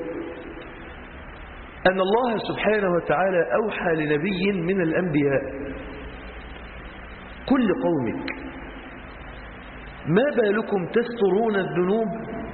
أن الله سبحانه وتعالى أوحى لنبي من الأنبياء كل قومك ما بالكم تسترون الذنوب،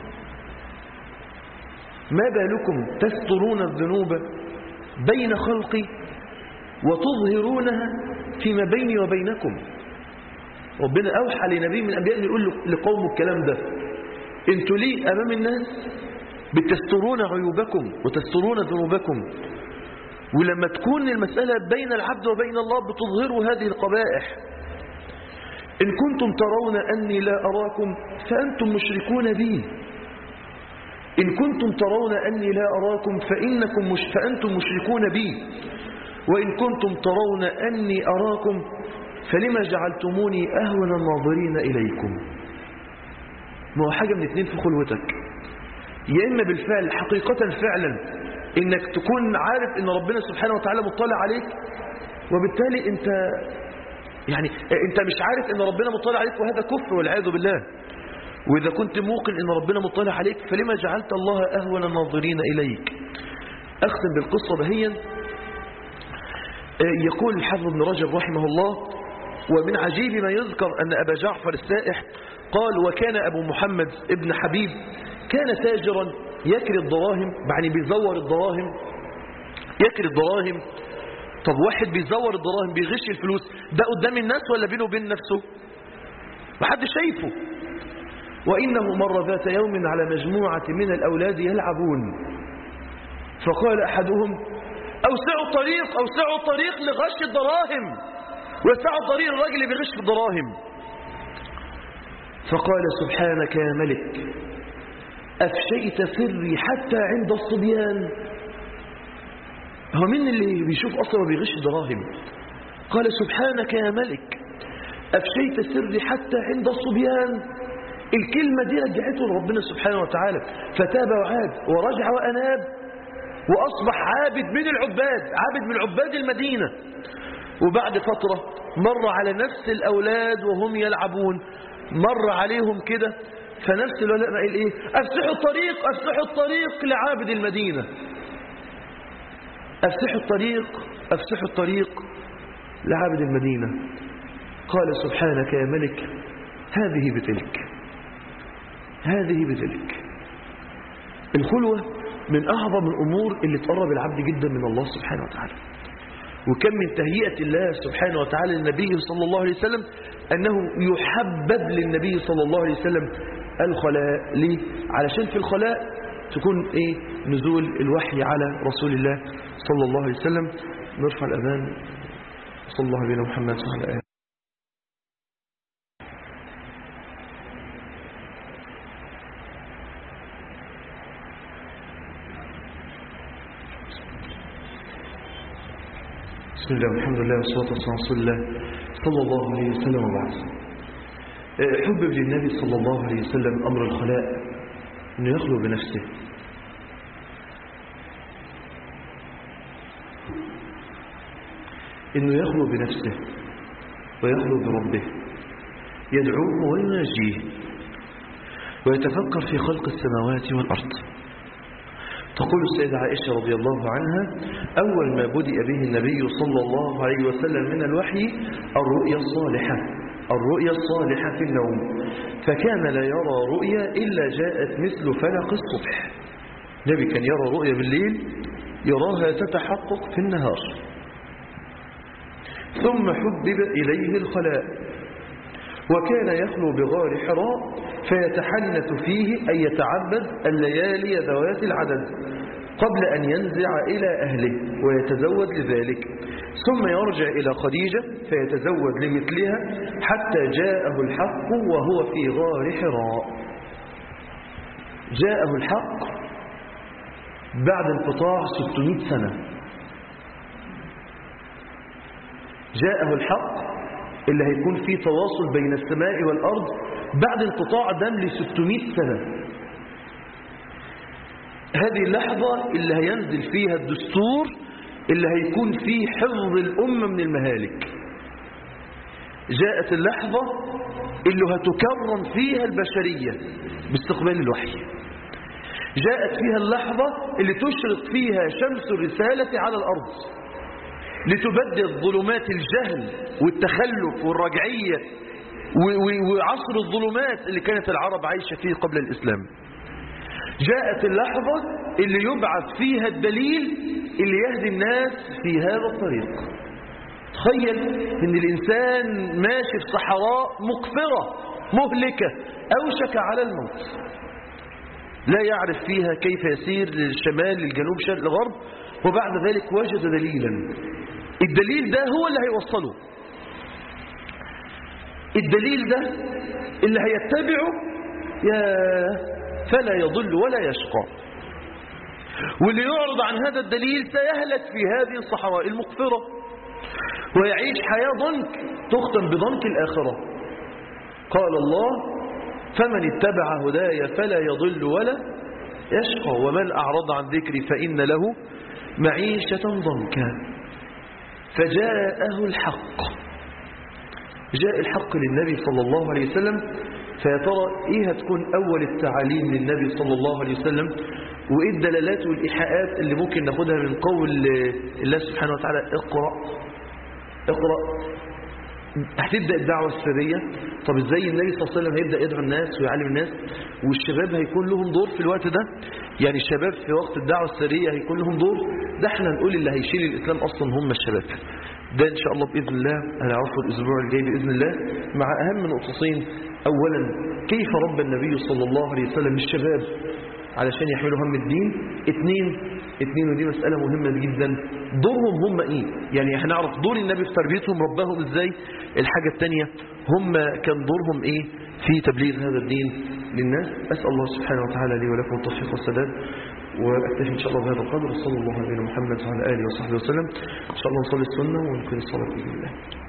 ما بالكم تسترون الذنوب بين خلقي وتظهرونها فيما بيني وبينكم. ربنا أوحى لنبي من الأنبياء أن يقول لقومه الكلام ده، انتوا ليه أمام الناس بتسترون عيوبكم وتسترون ذنوبكم، ولما تكون المسألة بين العبد وبين الله بتظهروا هذه القبائح. إن كنتم ترون أني لا أراكم فأنتم مشركون بي، إن كنتم ترون أني لا أراكم فأنتم مشركون بي، وإن كنتم ترون أني أراكم فلما جعلتموني أهون الناظرين إليكم. ما هو حاجة من اثنين في خلوتك، يا إما بالفعل حقيقة فعلا إنك تكون عارف إن ربنا سبحانه وتعالى مطلع عليك، وبالتالي أنت مش عارف إن ربنا مطلع عليك، وهذا كفر والعياذ بالله. وإذا كنت موقن إن ربنا مطلع عليك فلما جعلت الله أهون الناظرين إليك. أختم بالقصة بهيا. يقول الحافظ ابن رجب رحمه الله ومن عجيب ما يذكر أن أبا جعفر السائح قال وكان أبو محمد ابن حبيب كان تاجرا يكري الدراهم، يعني بيزور الدراهم، يكري الدراهم. طب واحد بيزور الدراهم بيغش الفلوس ده قدام الناس ولا بينه وبين نفسه؟ محدش شايفه. وإنه مر ذات يوم على مجموعة من الأولاد يلعبون، فقال أحدهم: أوسعوا طريق لغش الدراهم، وسعوا طريق الرجل اللي بيغش في الدراهم. فقال: سبحانك يا ملك، أفشيت سري حتى عند الصبيان. هو مين اللي بيشوف أصلا وبيغش الدراهم؟ قال: سبحانك يا ملك، أفشيت سري حتى عند الصبيان. الكلمة دي رجعته لربنا سبحانه وتعالى، فتاب وعاد ورجع وأناب، وأصبح عابد من العباد، عابد من عباد المدينة. وبعد فترة مر على نفس الأولاد وهم يلعبون، مر عليهم كده، فنفس الولد قال إيه: أفسحوا الطريق لعابد المدينة، أفسحوا الطريق لعابد المدينة. قال: سبحانك يا ملك، هذه بتلك. الخلوة من أعظم الأمور اللي تقرب العبد جدا من الله سبحانه وتعالى. وكم من تهيئة الله سبحانه وتعالى للنبي صلى الله عليه وسلم أنه يحبب للنبي صلى الله عليه وسلم الخلاء. ليه؟ علشان في الخلاء تكون نزول الوحي على رسول الله صلى الله عليه وسلم. نرفع الأذان. صلى الله عليه محمد وعلى آله. بسم الله والحمد لله والصلاة والسلام على رسول الله صلى الله عليه وسلم. وبعد، حبب للنبي صلى الله عليه وسلم أمر الخلاء، أنه يخلو بنفسه، ويخلو بربه، يدعوه ويناجيه، ويتفكر في خلق السماوات والأرض. تقول السيدة عائشة رضي الله عنها: أول ما بدأ به النبي صلى الله عليه وسلم من الوحي الرؤيا الصالحة في النوم، فكان لا يرى رؤيا إلا جاءت مثل فلق الصبح. النبي كان يرى رؤيا بالليل يراها تتحقق في النهار. ثم حبب إليه الخلاء، وكان يخلو بغار حراء فيتحنث فيه، أي يتعبد الليالي ذوات العدد قبل أن ينزع إلى أهله ويتزود لذلك، ثم يرجع إلى خديجة فيتزود لمثلها حتى جاءه الحق وهو في غار حراء. جاءه الحق بعد انقطاع 600 سنة. جاءه الحق اللي هيكون فيه تواصل بين السماء والأرض بعد انقطاع دم ل600 سنة. هذه اللحظة اللي هينزل فيها الدستور اللي هيكون فيه حفظ الأمة من المهالك. جاءت اللحظة اللي هتكرم فيها البشرية باستقبال الوحي. جاءت فيها اللحظة اللي تشرق فيها شمس الرسالة على الأرض لتبدد ظلمات الجهل والتخلف والرجعية وعصر الظلمات اللي كانت العرب عايشة فيه قبل الإسلام. جاءت اللحظة اللي يبعث فيها الدليل اللي يهدي الناس في هذا الطريق. تخيل ان الإنسان ماشي في صحراء مقفرة مهلكة أوشك على الموت، لا يعرف فيها كيف يسير للشمال للجنوب شرق لغرب، وبعد ذلك وجد دليلا. الدليل ده هو اللي هيوصله، الدليل ده اللي هيتبعه فلا يضل ولا يشقى. واللي يعرض عن هذا الدليل سيهلك في هذه الصحراء المقفرة ويعيش حياة ضنك تختم بضنك الآخرة. قال الله: فمن اتبع هداي فلا يضل ولا يشقى ومن أعرض عن ذكري فإن له معيشة ضنكا. فجاءه الحق، جاء الحق للنبي صلى الله عليه وسلم. فيا ترى هتكون أول التعاليم للنبي صلى الله عليه وسلم، وإيه الدلالات والإيحاءات اللي ممكن ناخدها من قول الله سبحانه وتعالى: اقرأ. هتبدأ الدعوة السرية. طب ازاي النبي صلى الله عليه وسلم هيبدأ يدعو الناس ويعلم الناس؟ والشباب هيكون لهم دور في الوقت ده، يعني الشباب في وقت الدعوة السرية هيكون لهم دور. ده احنا نقول اللي هيشيل الإسلام أصلا هم الشباب،
ده إن شاء الله بإذن الله هنعرفه الأسبوع الجاي بإذن الله، مع أهم نقطتين. أولا كيف ربى النبي صلى الله عليه وسلم الشباب علشان يحملوا هم الدين. اتنين ودي مسألة مهمة جدا، دورهم هم ايه؟ يعني هنعرف دور النبي في تربيتهم، رباهم ازاي. الحاجة التانية هم كان دورهم ايه في تبليغ هذا الدين للناس. أسأل الله سبحانه وتعالى لي ولكم التوفيق والسداد، وأكتفي إن شاء الله بهذا القدر. صلى الله عليه محمد وعلى آله وصحبه وسلم. إن شاء الله نصلي السنة ونكون الصلاة بإذن الله.